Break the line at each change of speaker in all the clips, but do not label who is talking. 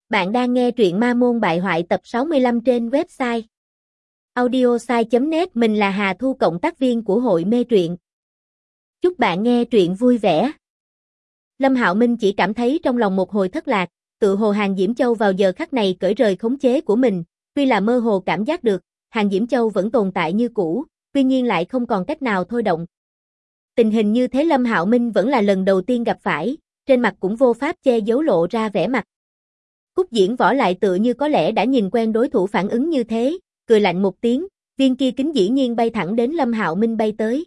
Bạn đang nghe truyện Ma Môn Bại Hoại tập 65 trên website audiosai.net. Mình là Hà Thu, cộng tác viên của hội mê truyện. Chúc bạn nghe truyện vui vẻ. Lâm Hạo Minh chỉ cảm thấy trong lòng một hồi thất lạc, tự hồ Hàn Diễm Châu vào giờ khắc này cởi rời khống chế của mình, tuy là mơ hồ cảm giác được, Hàn Diễm Châu vẫn tồn tại như cũ, tuy nhiên lại không còn cách nào thôi động. Tình hình như thế Lâm Hạo Minh vẫn là lần đầu tiên gặp phải, trên mặt cũng vô pháp che giấu lộ ra vẻ mặt. Cúc Diễn Võ lại tựa như có lẽ đã nhìn quen đối thủ phản ứng như thế, cười lạnh một tiếng, viên kia kính dĩ nhiên bay thẳng đến Lâm Hạo Minh bay tới.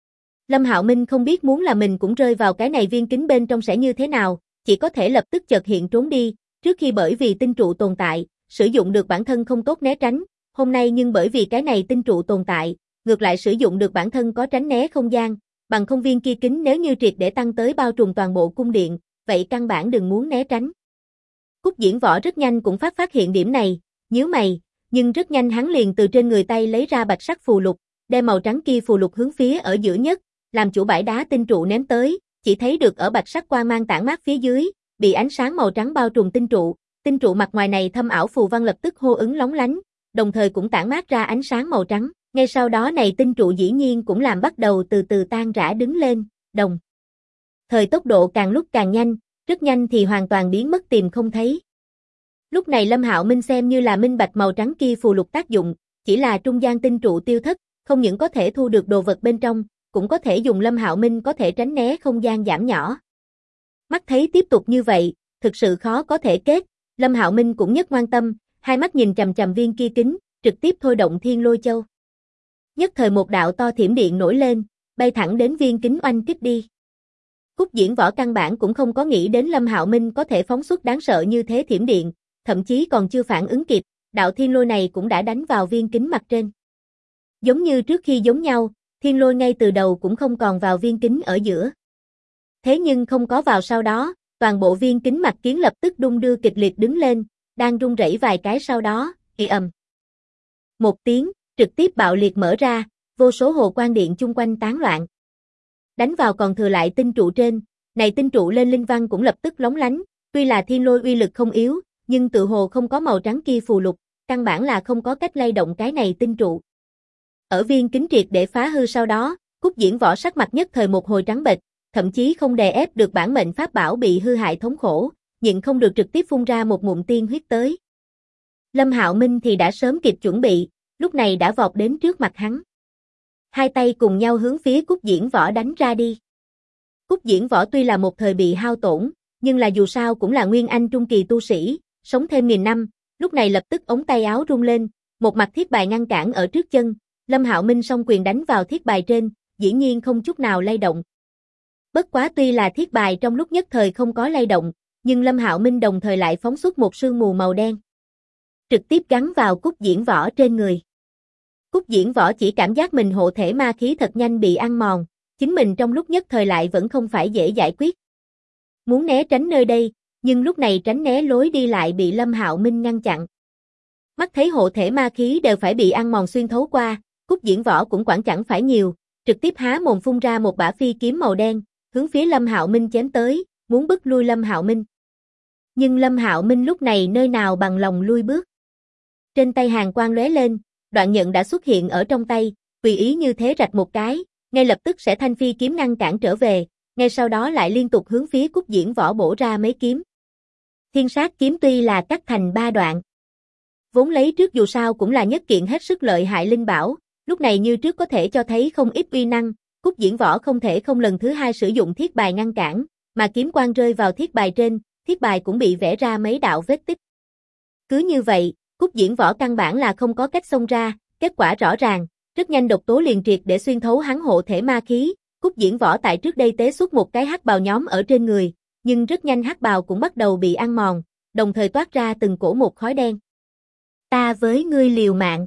Lâm Hạo Minh không biết muốn là mình cũng rơi vào cái này viên kính bên trong sẽ như thế nào, chỉ có thể lập tức chợt hiện trốn đi, trước khi bởi vì tinh trụ tồn tại, sử dụng được bản thân không tốt né tránh, hôm nay nhưng bởi vì cái này tinh trụ tồn tại, ngược lại sử dụng được bản thân có tránh né không gian, bằng không viên kia kính nếu như triệt để tăng tới bao trùm toàn bộ cung điện, vậy căn bản đừng muốn né tránh. Cúc Diễn Võ rất nhanh cũng phát hiện điểm này, nhíu mày, nhưng rất nhanh hắn liền từ trên người tay lấy ra bạch sắc phù lục, đem màu trắng kia phù lục hướng phía ở giữa nhất, làm chủ bãi đá tinh trụ ném tới, chỉ thấy được ở bạch sắc quang mang tản mát phía dưới, bị ánh sáng màu trắng bao trùm tinh trụ mặt ngoài này thâm ảo phù văn lập tức hô ứng lóng lánh, đồng thời cũng tản mát ra ánh sáng màu trắng, ngay sau đó này tinh trụ dĩ nhiên cũng làm bắt đầu từ từ tan rã đứng lên, đồng thời tốc độ càng lúc càng nhanh, rất nhanh thì hoàn toàn biến mất tìm không thấy. Lúc này Lâm Hạo Minh xem như là minh bạch màu trắng kia phù lục tác dụng, chỉ là trung gian tinh trụ tiêu thất, không những có thể thu được đồ vật bên trong, cũng có thể dùng Lâm Hạo Minh có thể tránh né không gian giảm nhỏ. Mắt thấy tiếp tục như vậy, thực sự khó có thể kết, Lâm Hạo Minh cũng nhất ngoan tâm, hai mắt nhìn chằm chằm viên kia kính, trực tiếp thôi động Thiên Lôi Châu. Nhất thời một đạo to thiểm điện nổi lên, bay thẳng đến viên kính oanh kích đi. Cúc Diễn Võ căn bản cũng không có nghĩ đến Lâm Hạo Minh có thể phóng xuất đáng sợ như thế thiểm điện, thậm chí còn chưa phản ứng kịp, đạo thiên lôi này cũng đã đánh vào viên kính mặt trên. Giống như trước khi giống nhau, thiên lôi ngay từ đầu cũng không còn vào viên kính ở giữa. Thế nhưng không có vào sau đó, toàn bộ viên kính mặt kiến lập tức đung đưa kịch liệt đứng lên, đang rung rẩy vài cái sau đó, ầm. Một tiếng, trực tiếp bạo liệt mở ra, vô số hồ quang điện chung quanh tán loạn. Đánh vào còn thừa lại tinh trụ trên, này tinh trụ lên linh văn cũng lập tức lóng lánh, tuy là thiên lôi uy lực không yếu, nhưng tự hồ không có màu trắng kia phù lục, căn bản là không có cách lay động cái này tinh trụ. Ở viên kính triệt để phá hư sau đó, Cúc Diễn Võ sắc mặt nhất thời một hồi trắng bệch, thậm chí không đè ép được bản mệnh pháp bảo bị hư hại thống khổ, nhịn không được trực tiếp phun ra một ngụm tiên huyết tới. Lâm Hạo Minh thì đã sớm kịp chuẩn bị, lúc này đã vọt đến trước mặt hắn. Hai tay cùng nhau hướng phía Cúc Diễn Võ đánh ra đi. Cúc Diễn Võ tuy là một thời bị hao tổn, nhưng là dù sao cũng là nguyên anh trung kỳ tu sĩ, sống thêm 1000 năm, lúc này lập tức ống tay áo rung lên, một mặt thiết bài ngăn cản ở trước chân, Lâm Hạo Minh song quyền đánh vào thiết bài trên, dĩ nhiên không chút nào lay động. Bất quá tuy là thiết bài trong lúc nhất thời không có lay động, nhưng Lâm Hạo Minh đồng thời lại phóng xuất một sương mù màu đen, trực tiếp gắn vào Cúc Diễn Võ trên người. Cúc Diễn Võ chỉ cảm giác mình hộ thể ma khí thật nhanh bị ăn mòn, chính mình trong lúc nhất thời lại vẫn không phải dễ giải quyết. Muốn né tránh nơi đây, nhưng lúc này tránh né lối đi lại bị Lâm Hạo Minh ngăn chặn. Mắt thấy hộ thể ma khí đều phải bị ăn mòn xuyên thấu qua, Cúc Diễn Võ cũng quản chẳng phải nhiều, trực tiếp há mồm phun ra một bả phi kiếm màu đen, hướng phía Lâm Hạo Minh chém tới, muốn bức lui Lâm Hạo Minh. Nhưng Lâm Hạo Minh lúc này nơi nào bằng lòng lui bước. Trên tay hàn quang lóe lên, đoạn nhận đã xuất hiện ở trong tay, tùy ý như thế rạch một cái, ngay lập tức sẽ thanh phi kiếm ngăn cản trở về, ngay sau đó lại liên tục hướng phía Cúc Diễn Võ bổ ra mấy kiếm. Thiên sát kiếm tuy là cắt thành 3 đoạn, vốn lấy trước dù sao cũng là nhất kiện hết sức lợi hại linh bảo, lúc này như trước có thể cho thấy không ít uy năng, Cúc Diễn Võ không thể không lần thứ hai sử dụng thiết bài ngăn cản, mà kiếm quang rơi vào thiết bài trên, thiết bài cũng bị vẽ ra mấy đạo vết tích. Cứ như vậy, Cúc Diễn Võ căn bản là không có cách xông ra, kết quả rõ ràng, rất nhanh độc tố liền triệt để xuyên thấu hắn hộ thể ma khí, Cúc Diễn Võ tại trước đây tế xuất một cái hắc bào nhóm ở trên người, nhưng rất nhanh hắc bào cũng bắt đầu bị ăn mòn, đồng thời toát ra từng cổ một khói đen. Ta với ngươi liều mạng.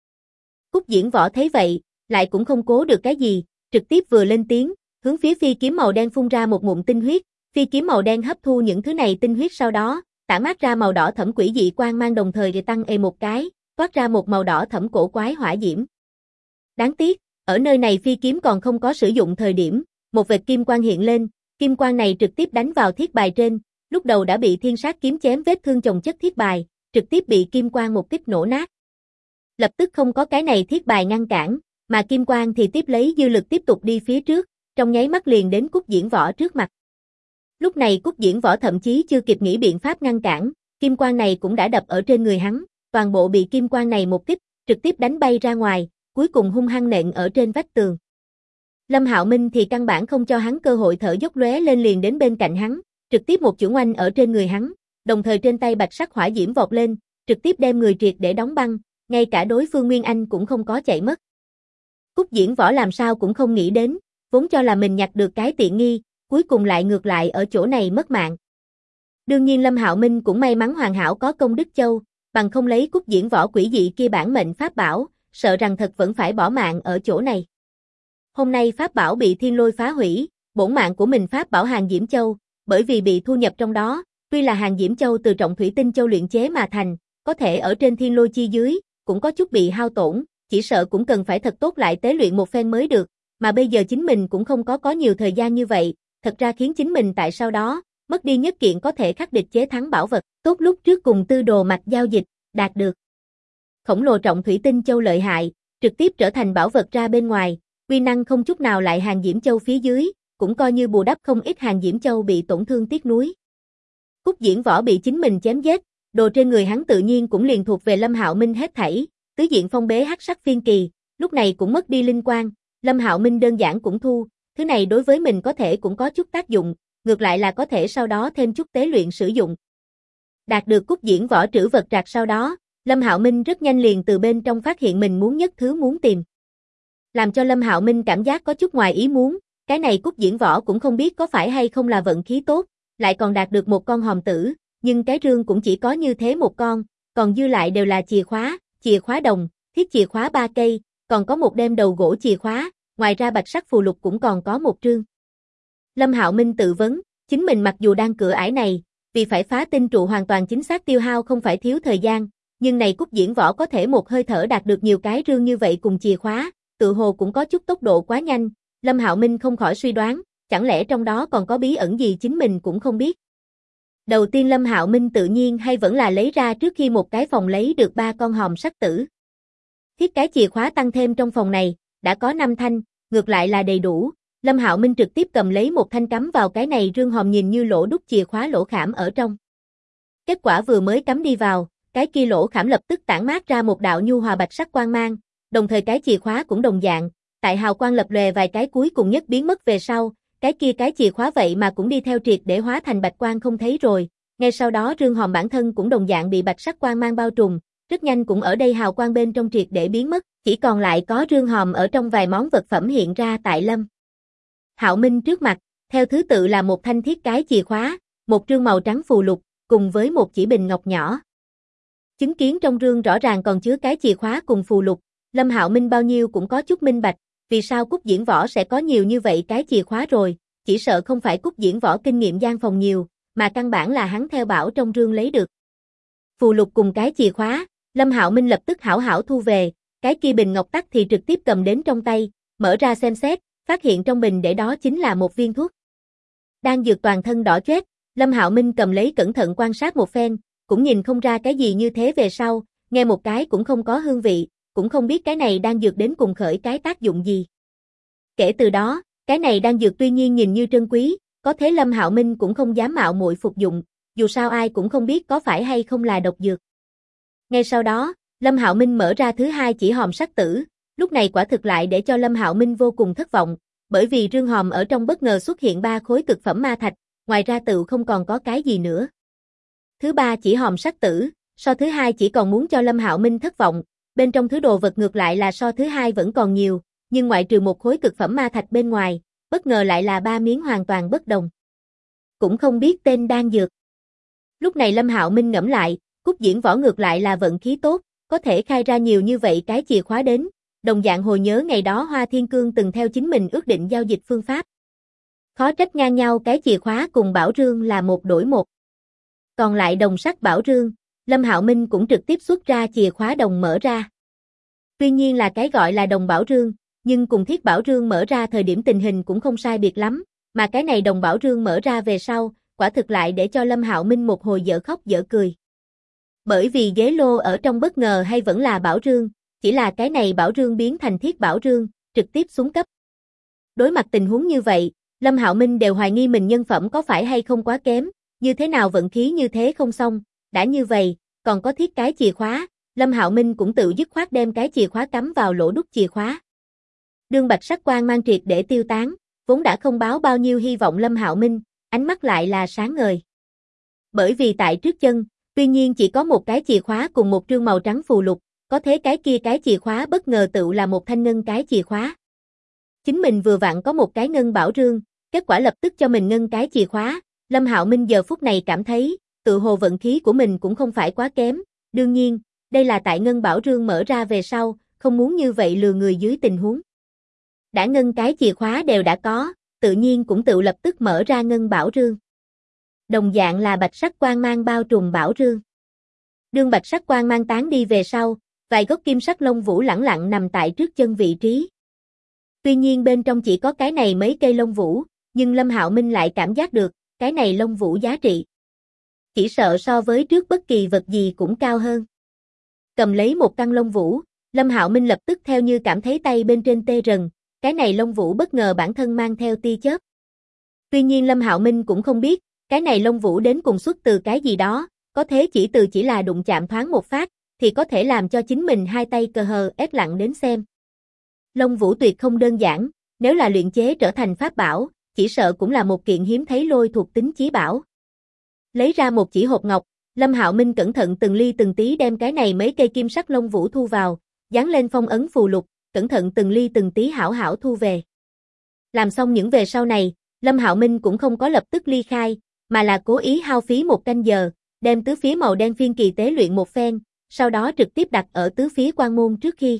Cúc Diễn Võ thấy vậy, lại cũng không cố được cái gì, trực tiếp vừa lên tiếng, hướng phía phi kiếm màu đen phun ra một ngụm tinh huyết, phi kiếm màu đen hấp thu những thứ này tinh huyết sau đó, tản mát ra màu đỏ thẫm quỷ dị quang mang đồng thời tăng một cái, toát ra một màu đỏ thẫm cổ quái hỏa diễm. Đáng tiếc, ở nơi này phi kiếm còn không có sử dụng thời điểm, một vệt kim quang hiện lên, kim quang này trực tiếp đánh vào thiết bài trên, lúc đầu đã bị thiên sát kiếm chém vết thương chồng chất thiết bài, trực tiếp bị kim quang một kích nổ nát. Lập tức không có cái này thiết bài ngăn cản, mà kim quang thì tiếp lấy dư lực tiếp tục đi phía trước, trong nháy mắt liền đến Cúc Diễn Võ trước mặt. Lúc này Cúc Diễn Võ thậm chí chưa kịp nghĩ biện pháp ngăn cản, kim quang này cũng đã đập ở trên người hắn, toàn bộ bị kim quang này một kích, trực tiếp đánh bay ra ngoài, cuối cùng hung hăng nện ở trên vách tường. Lâm Hạo Minh thì căn bản không cho hắn cơ hội thở dốc, lóe lên liền đến bên cạnh hắn, trực tiếp một chưởng oanh ở trên người hắn, đồng thời trên tay bạch sắc hỏa diễm vọt lên, trực tiếp đem người triệt để đóng băng, ngay cả đối phương Nguyên Anh cũng không có chạy mất. Cúc Diễn Võ làm sao cũng không nghĩ đến, vốn cho là mình nhặt được cái tiện nghi, cuối cùng lại ngược lại ở chỗ này mất mạng. Đương nhiên Lâm Hạo Minh cũng may mắn hoàn hảo có công đức châu, bằng không lấy Cúc Diễn Võ quỷ dị kia bản mệnh pháp bảo, sợ rằng thật vẫn phải bỏ mạng ở chỗ này. Hôm nay pháp bảo bị thiên lôi phá hủy, bổn mạng của mình pháp bảo Hàng Diễm Châu, bởi vì bị thu nhập trong đó, tuy là Hàng Diễm Châu từ trọng thủy tinh châu luyện chế mà thành, có thể ở trên thiên lôi chi dưới, cũng có chút bị hao tổn, chỉ sợ cũng cần phải thật tốt lại tế luyện một phen mới được, mà bây giờ chính mình cũng không có nhiều thời gian như vậy, thật ra khiến chính mình tại sau đó, mất đi nhất kiện có thể khắc địch chế thắng bảo vật, tốt lúc trước cùng Tư Đồ Mặc giao dịch, đạt được. Khổng lồ trọng thủy tinh châu lợi hại, trực tiếp trở thành bảo vật ra bên ngoài, uy năng không chút nào lại Hàng Diễm Châu phía dưới, cũng coi như bù đắp không ít Hàng Diễm Châu bị tổn thương tiếc nuối. Cúc Diễn Võ bị chính mình chém giết, đồ trên người hắn tự nhiên cũng liền thuộc về Lâm Hạo Minh hết thảy, tứ diện phong bế hắc sắc phiên kỳ, lúc này cũng mất đi linh quang, Lâm Hạo Minh đơn giản cũng thu, thứ này đối với mình có thể cũng có chút tác dụng, ngược lại là có thể sau đó thêm chút tế luyện sử dụng. Đạt được Cúc Diễn Võ trữ vật trạc sau đó, Lâm Hạo Minh rất nhanh liền từ bên trong phát hiện mình muốn nhất thứ muốn tìm. Làm cho Lâm Hạo Minh cảm giác có chút ngoài ý muốn, cái này Cúc Diễn Võ cũng không biết có phải hay không là vận khí tốt, lại còn đạt được một con hòm tử, nhưng cái rương cũng chỉ có như thế một con, còn dư lại đều là chìa khóa đồng, thiết chìa khóa 3 cây, còn có một đem đầu gỗ chìa khóa, ngoài ra bạch sắc phù lục cũng còn có một trương. Lâm Hạo Minh tự vấn, chính mình mặc dù đang cửa ải này, vì phải phá tinh trụ hoàn toàn chính xác tiêu hao không phải thiếu thời gian, nhưng này Cúc Diễn Võ có thể một hơi thở đạt được nhiều cái rương như vậy cùng chìa khóa, tự hồ cũng có chút tốc độ quá nhanh, Lâm Hạo Minh không khỏi suy đoán, chẳng lẽ trong đó còn có bí ẩn gì chính mình cũng không biết. Đầu tiên Lâm Hạo Minh tự nhiên hay vẫn là lấy ra trước khi một cái phòng lấy được 3 con hòm sắt tử. Thiết cái chìa khóa tăng thêm trong phòng này, đã có 5 thanh, ngược lại là đầy đủ, Lâm Hạo Minh trực tiếp cầm lấy một thanh cắm vào cái này rương hòm nhìn như lỗ đúc chìa khóa lỗ khảm ở trong. Kết quả vừa mới cắm đi vào, cái kia lỗ khảm lập tức tản mát ra một đạo nhu hòa bạch sắc quang mang, đồng thời cái chìa khóa cũng đồng dạng, tại hào quang lập lòe vài cái cuối cùng nhất biến mất về sau, cái chìa khóa vậy mà cũng đi theo triệt để hóa thành bạch quang không thấy rồi, ngay sau đó rương hòm bản thân cũng đồng dạng bị bạch sắc quang mang bao trùm, rất nhanh cũng ở đây hào quang bên trong triệt để biến mất, chỉ còn lại có rương hòm ở trong vài món vật phẩm hiện ra tại Lâm Hạo Minh trước mặt, theo thứ tự là một thanh thiết cái chìa khóa, một trương màu trắng phù lục, cùng với một chỉ bình ngọc nhỏ. Chứng kiến trong rương rõ ràng còn chứa cái chìa khóa cùng phù lục, Lâm Hạo Minh bao nhiêu cũng có chút minh bạch, vì sao Cúc Diễn Võ sẽ có nhiều như vậy cái chìa khóa rồi, chỉ sợ không phải Cúc Diễn Võ kinh nghiệm gian phòng nhiều, mà căn bản là hắn theo bảo trong rương lấy được. Phù lục cùng cái chìa khóa, Lâm Hạo Minh lập tức hảo hảo thu về, cái kia bình ngọc tắc thì trực tiếp cầm đến trong tay, mở ra xem xét, phát hiện trong bình để đó chính là một viên thuốc. Đan dược toàn thân đỏ chót, Lâm Hạo Minh cầm lấy cẩn thận quan sát một phen, cũng nhìn không ra cái gì như thế về sau, nghe một cái cũng không có hương vị, cũng không biết cái này đan dược đến cùng khởi cái tác dụng gì. Kể từ đó, cái này đan dược tuy nhiên nhìn như trân quý, có thế Lâm Hạo Minh cũng không dám mạo muội phục dụng, dù sao ai cũng không biết có phải hay không là độc dược. Ngay sau đó, Lâm Hạo Minh mở ra thứ hai chỉ hòm sắt tử, lúc này quả thực lại để cho Lâm Hạo Minh vô cùng thất vọng, bởi vì rương hòm ở trong bất ngờ xuất hiện 3 khối cực phẩm ma thạch, ngoài ra tự không còn có cái gì nữa. Thứ ba chỉ hòm sắt tử, so thứ hai chỉ còn muốn cho Lâm Hạo Minh thất vọng, bên trong thứ đồ vật ngược lại là so thứ hai vẫn còn nhiều, nhưng ngoại trừ một khối cực phẩm ma thạch bên ngoài, bất ngờ lại là 3 miếng hoàn toàn bất đồng. Cũng không biết tên đan dược. Lúc này Lâm Hạo Minh ngẫm lại, Cúc Diễn Võ ngược lại là vận khí tốt, có thể khai ra nhiều như vậy cái chìa khóa đến, đồng dạng hồi nhớ ngày đó Hoa Thiên Cương từng theo chính mình ước định giao dịch phương pháp. Khó trách ngang nhau cái chìa khóa cùng bảo rương là một đổi một. Còn lại đồng sắc bảo rương, Lâm Hạo Minh cũng trực tiếp xuất ra chìa khóa đồng mở ra. Tuy nhiên là cái gọi là đồng bảo rương, nhưng cùng thiết bảo rương mở ra thời điểm tình hình cũng không sai biệt lắm, mà cái này đồng bảo rương mở ra về sau, quả thực lại để cho Lâm Hạo Minh một hồi dở khóc dở cười. Bởi vì ghế lô ở trong bất ngờ hay vẫn là bảo rương, chỉ là cái này bảo rương biến thành thiết bảo rương, trực tiếp xuống cấp. Đối mặt tình huống như vậy, Lâm Hạo Minh đều hoài nghi mình nhân phẩm có phải hay không quá kém, như thế nào vận khí như thế không xong, đã như vậy, còn có thiết cái chìa khóa, Lâm Hạo Minh cũng tự dứt khoát đem cái chìa khóa cắm vào lỗ đúc chìa khóa. Đương bạch sắc quang mang triệt để tiêu tán, vốn đã không báo bao nhiêu hy vọng Lâm Hạo Minh, ánh mắt lại là sáng ngời. Bởi vì tại trước chân, tuy nhiên chỉ có một cái chìa khóa cùng một trương màu trắng phù lục, có thế cái kia cái chìa khóa bất ngờ tự là một thanh ngân cái chìa khóa. Chính mình vừa vặn có một cái ngân bảo rương, kết quả lập tức cho mình ngân cái chìa khóa, Lâm Hạo Minh giờ phút này cảm thấy, tự hồ vận khí của mình cũng không phải quá kém, đương nhiên, đây là tại ngân bảo rương mở ra về sau, không muốn như vậy lừa người dưới tình huống. Đã ngân cái chìa khóa đều đã có, tự nhiên cũng tự lập tức mở ra ngân bảo rương. Đồng dạng là bạch sắc quang mang bao trùm bảo rương. Đương bạch sắc quang mang tán đi về sau, vài gốc kim sắc lông vũ lẳng lặng nằm tại trước chân vị trí. Tuy nhiên bên trong chỉ có cái này mấy cây lông vũ, nhưng Lâm Hạo Minh lại cảm giác được, cái này lông vũ giá trị. Chỉ sợ so với trước bất kỳ vật gì cũng cao hơn. Cầm lấy một căn lông vũ, Lâm Hạo Minh lập tức theo như cảm thấy tay bên trên tê rần, cái này lông vũ bất ngờ bản thân mang theo tia chớp. Tuy nhiên Lâm Hạo Minh cũng không biết, cái này lông vũ đến cùng xuất từ cái gì đó, có thế chỉ là đụng chạm thoáng một phát, thì có thể làm cho chính mình hai tay cờ hờ ép lặng đến xem. Lông vũ tuyệt không đơn giản, nếu là luyện chế trở thành pháp bảo, chỉ sợ cũng là một kiện hiếm thấy lôi thuộc tính chí bảo. Lấy ra một chỉ hộp ngọc, Lâm Hạo Minh cẩn thận từng ly từng tí đem cái này mấy cây kim sắc lông vũ thu vào, dán lên phong ấn phù lục, cẩn thận từng ly từng tí hảo hảo thu về. Làm xong những về sau này, Lâm Hạo Minh cũng không có lập tức ly khai, mà là cố ý hao phí một canh giờ, đem tứ phía màu đen phiên kỳ tế luyện một phen, sau đó trực tiếp đặt ở tứ phía quan môn trước khi.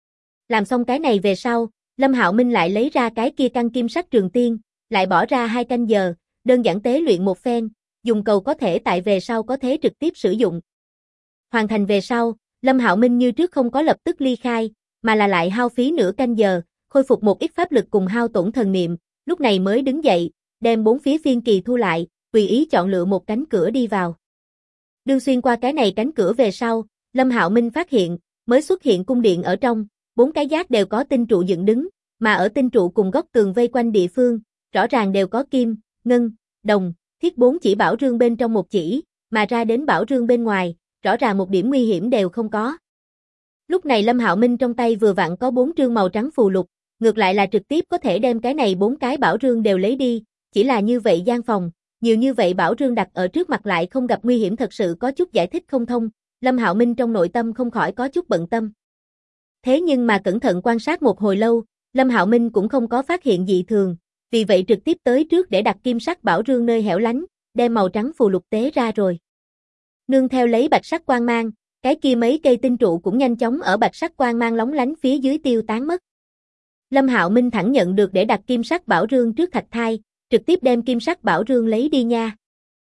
Làm xong cái này về sau, Lâm Hạo Minh lại lấy ra cái kia căn kim sắc trường tiên, lại bỏ ra 2 canh giờ, đơn giản tế luyện một phen, dùng cầu có thể tại về sau có thể trực tiếp sử dụng. Hoàn thành về sau, Lâm Hạo Minh như trước không có lập tức ly khai, mà là lại hao phí nửa canh giờ, khôi phục một ít pháp lực cùng hao tổn thần niệm, lúc này mới đứng dậy, đem 4 phía phiên kỳ thu lại, tùy ý chọn lựa một cánh cửa đi vào. Đương xuyên qua cái này cánh cửa về sau, Lâm Hạo Minh phát hiện, mới xuất hiện cung điện ở trong, 4 cái giác đều có tinh trụ dựng đứng, mà ở tinh trụ cùng góc tường vây quanh địa phương, rõ ràng đều có kim, ngân, đồng, thiết 4 chỉ bảo rương bên trong một chỉ, mà ra đến bảo rương bên ngoài, rõ ràng một điểm nguy hiểm đều không có. Lúc này Lâm Hạo Minh trong tay vừa vặn có 4 trương màu trắng phù lục, ngược lại là trực tiếp có thể đem cái này 4 cái bảo rương đều lấy đi, chỉ là như vậy gian phòng, nhiều như vậy bảo rương đặt ở trước mặt lại không gặp nguy hiểm thật sự có chút giải thích không thông, Lâm Hạo Minh trong nội tâm không khỏi có chút bận tâm. Thế nhưng mà cẩn thận quan sát một hồi lâu, Lâm Hạo Minh cũng không có phát hiện dị thường, vì vậy trực tiếp tới trước để đặt kim sắc bảo rương nơi hẻo lánh, đem màu trắng phù lục tế ra rồi. Nương theo lấy bạch sắc quang mang, cái kia mấy cây tinh trụ cũng nhanh chóng ở bạch sắc quang mang lóng lánh phía dưới tiêu tán mất. Lâm Hạo Minh thẳng nhận được để đặt kim sắc bảo rương trước thạch thai, trực tiếp đem kim sắc bảo rương lấy đi nha.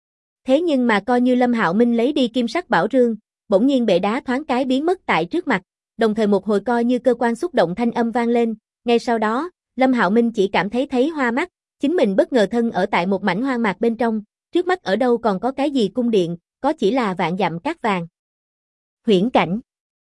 Thế nhưng mà coi như Lâm Hạo Minh lấy đi kim sắc bảo rương, bỗng nhiên bệ đá thoáng cái biến mất tại trước mặt, đồng thời một hồi coi như cơ quan xúc động thanh âm vang lên, ngay sau đó, Lâm Hạo Minh chỉ cảm thấy hoa mắt, chính mình bất ngờ thân ở tại một mảnh hoang mạc bên trong, trước mắt ở đâu còn có cái gì cung điện, có chỉ là vạn dặm cát vàng. Huyễn cảnh.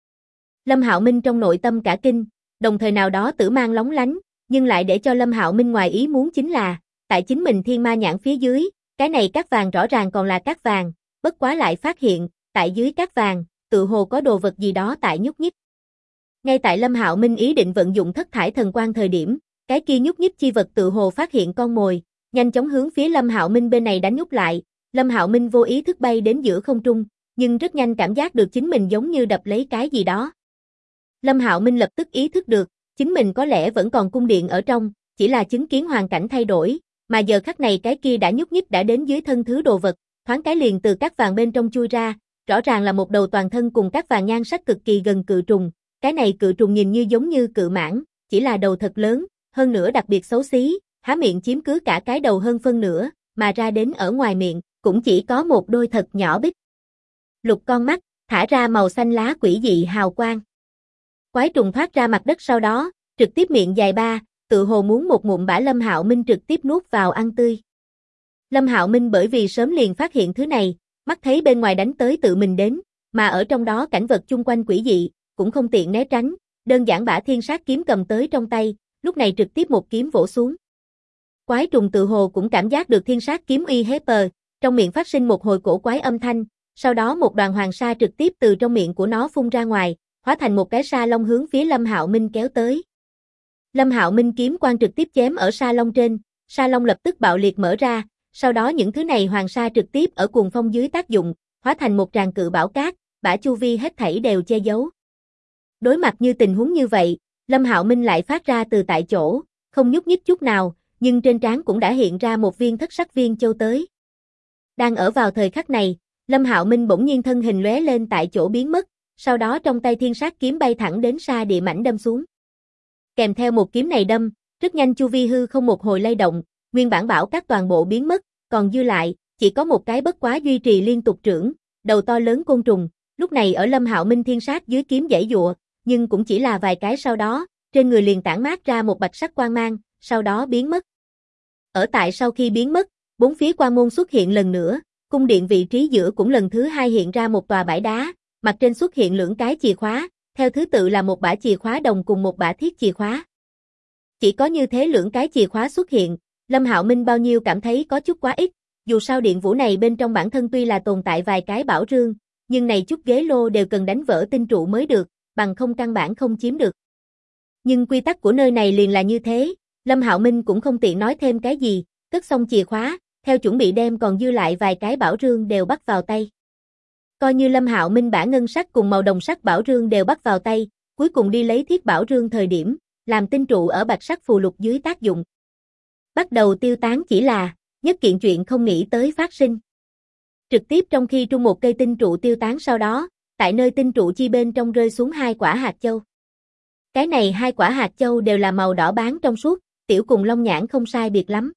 Lâm Hạo Minh trong nội tâm cả kinh, đồng thời nào đó tử mang lóng lánh, nhưng lại để cho Lâm Hạo Minh ngoài ý muốn chính là, tại chính mình thiên ma nhãn phía dưới, cái này cát vàng rõ ràng còn là cát vàng, bất quá lại phát hiện, tại dưới cát vàng, tự hồ có đồ vật gì đó tại nhúc nhích. Ngay tại Lâm Hạo Minh ý định vận dụng thất thải thần quang thời điểm, cái kia nhúc nhích chi vật tự hồ phát hiện con mồi, nhanh chóng hướng phía Lâm Hạo Minh bên này đánh nhúc lại, Lâm Hạo Minh vô ý thức bay đến giữa không trung, nhưng rất nhanh cảm giác được chính mình giống như đập lấy cái gì đó. Lâm Hạo Minh lập tức ý thức được, chính mình có lẽ vẫn còn cung điện ở trong, chỉ là chứng kiến hoàn cảnh thay đổi, mà giờ khắc này cái kia đã nhúc nhích đã đến dưới thân thứ đồ vật, thoáng cái liền từ cát vàng bên trong chui ra, rõ ràng là một đầu toàn thân cùng cát vàng nhan sắc cực kỳ gần cự trùng, cái này cự trùng nhìn như giống như cự mãng, chỉ là đầu thật lớn, hơn nữa đặc biệt xấu xí, há miệng chiếm cứ cả cái đầu hơn phân nửa, mà ra đến ở ngoài miệng, cũng chỉ có một đôi thật nhỏ bích lục con mắt, thả ra màu xanh lá quỷ dị hào quang. Quái trùng thoát ra mặt đất sau đó, trực tiếp miệng dài ba, tự hồ muốn một ngụm bả Lâm Hạo Minh trực tiếp nuốt vào ăn tươi. Lâm Hạo Minh bởi vì sớm liền phát hiện thứ này, mắt thấy bên ngoài đánh tới tự mình đến, mà ở trong đó cảnh vật chung quanh quỷ dị, cũng không tiện né tránh, đơn giản bả thiên sát kiếm cầm tới trong tay, lúc này trực tiếp một kiếm vỗ xuống. Quái trùng tự hồ cũng cảm giác được thiên sát kiếm uy hiếp, trong miệng phát sinh một hồi cổ quái âm thanh, sau đó một đoàn hoàng sa trực tiếp từ trong miệng của nó phun ra ngoài, hóa thành một cái sa long hướng phía Lâm Hạo Minh kéo tới. Lâm Hạo Minh kiếm quang trực tiếp chém ở sa long trên, sa long lập tức bạo liệt mở ra, sau đó những thứ này hoàng sa trực tiếp ở cuồng phong dưới tác dụng, hóa thành một tràng cự bão cát, bả chu vi hết thảy đều che giấu. Đối mặt như tình huống như vậy, Lâm Hạo Minh lại phát ra từ tại chỗ, không nhúc nhích chút nào, nhưng trên trán cũng đã hiện ra một viên thất sắc viên châu tới. Đang ở vào thời khắc này, Lâm Hạo Minh bỗng nhiên thân hình lóe lên tại chỗ biến mất, sau đó trong tay thiên sát kiếm bay thẳng đến sa địa mảnh đâm xuống. Kèm theo một kiếm này đâm, rất nhanh chu vi hư không một hồi lay động, nguyên bản bảo các toàn bộ biến mất, còn dư lại, chỉ có một cái bất quá duy trì liên tục trưởng, đầu to lớn côn trùng, lúc này ở Lâm Hạo Minh thiên sát dưới kiếm giãy giụa, nhưng cũng chỉ là vài cái sau đó, trên người liền tản mát ra một bạch sắc quang mang, sau đó biến mất. Ở tại sau khi biến mất, bốn phía quan môn xuất hiện lần nữa, cung điện vị trí giữa cũng lần thứ hai hiện ra một tòa bãi đá, mặt trên xuất hiện lưỡng cái chìa khóa, theo thứ tự là một bả chìa khóa đồng cùng một bả thiết chìa khóa. Chỉ có như thế lưỡng cái chìa khóa xuất hiện, Lâm Hạo Minh bao nhiêu cảm thấy có chút quá ít, dù sao điện vũ này bên trong bản thân tuy là tồn tại vài cái bảo rương, nhưng này chút ghế lô đều cần đánh vỡ tinh trụ mới được, bằng không căn bản không chiếm được. Nhưng quy tắc của nơi này liền là như thế, Lâm Hạo Minh cũng không tiện nói thêm cái gì, cất xong chìa khóa, theo chuẩn bị đem còn dư lại vài cái bảo rương đều bắt vào tay. Coi như Lâm Hạo Minh bả ngân sắc cùng màu đồng sắc bảo rương đều bắt vào tay, cuối cùng đi lấy thiết bảo rương thời điểm, làm tinh trụ ở bạch sắc phù lục dưới tác dụng. Bắt đầu tiêu tán chỉ là, nhất kiện chuyện không nghĩ tới phát sinh. Trực tiếp trong khi trung một cây tinh trụ tiêu tán sau đó, tại nơi tinh trụ chi bên trong rơi xuống hai quả hạt châu. Cái này hai quả hạt châu đều là màu đỏ bán trong suốt, tiểu cùng long nhãn không sai biệt lắm.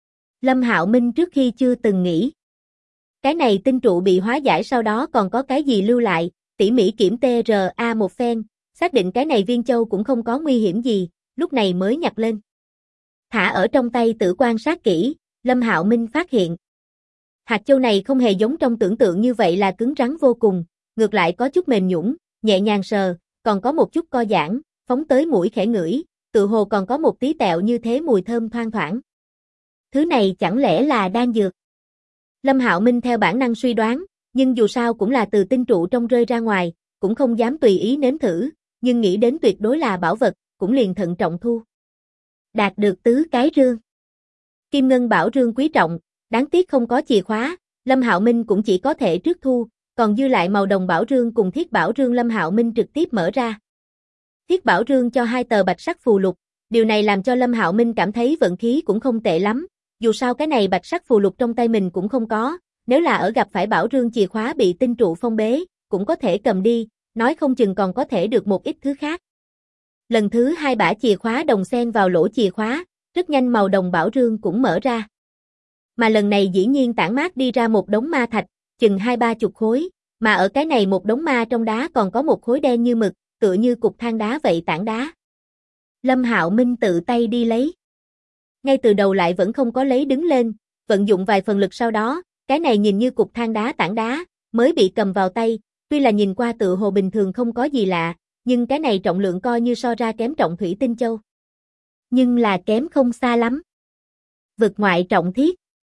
Lâm Hạo Minh trước khi chưa từng nghĩ. Cái này tinh trụ bị hóa giải sau đó còn có cái gì lưu lại, tỉ mỉ kiểm TRA một phen, xác định cái này viên châu cũng không có nguy hiểm gì, lúc này mới nhặt lên. Thả ở trong tay tự quan sát kỹ, Lâm Hạo Minh phát hiện. Hạt châu này không hề giống trong tưởng tượng như vậy là cứng rắn vô cùng, ngược lại có chút mềm nhũn, nhẹ nhàng sờ, còn có một chút co giãn, phóng tới mũi khẽ ngửi, tự hồ còn có một tí tẹo như thế mùi thơm thoang thoảng. Thứ này chẳng lẽ là đan dược? Lâm Hạo Minh theo bản năng suy đoán, nhưng dù sao cũng là từ tinh trụ trong rơi ra ngoài, cũng không dám tùy ý nếm thử, nhưng nghĩ đến tuyệt đối là bảo vật, cũng liền thận trọng thu. Đạt được tứ cái rương. Kim ngân bảo rương quý trọng, đáng tiếc không có chìa khóa, Lâm Hạo Minh cũng chỉ có thể trước thu, còn dư lại màu đồng bảo rương cùng thiết bảo rương Lâm Hạo Minh trực tiếp mở ra. Thiết bảo rương cho hai tờ bạch sắc phù lục, điều này làm cho Lâm Hạo Minh cảm thấy vận khí cũng không tệ lắm, dù sao cái này bạch sắc phù lục trong tay mình cũng không có, nếu là ở gặp phải bảo rương chìa khóa bị tinh trụ phong bế, cũng có thể cầm đi, nói không chừng còn có thể được một ít thứ khác. Lần thứ hai bả chìa khóa đồng xen vào lỗ chìa khóa, rất nhanh màu đồng bảo rương cũng mở ra. Mà lần này dĩ nhiên tản mát đi ra một đống ma thạch, chừng 20-30 khối, mà ở cái này một đống ma trong đá còn có một khối đen như mực, tựa như cục than đá vậy tảng đá. Lâm Hạo Minh tự tay đi lấy. Ngay từ đầu lại vẫn không có lấy đứng lên, vận dụng vài phần lực sau đó, cái này nhìn như cục than đá tảng đá, mới bị cầm vào tay, tuy là nhìn qua tựa hồ bình thường không có gì lạ, nhưng cái này trọng lượng coi như so ra kém trọng thủy tinh châu. Nhưng là kém không xa lắm. Vực ngoại trọng thiết.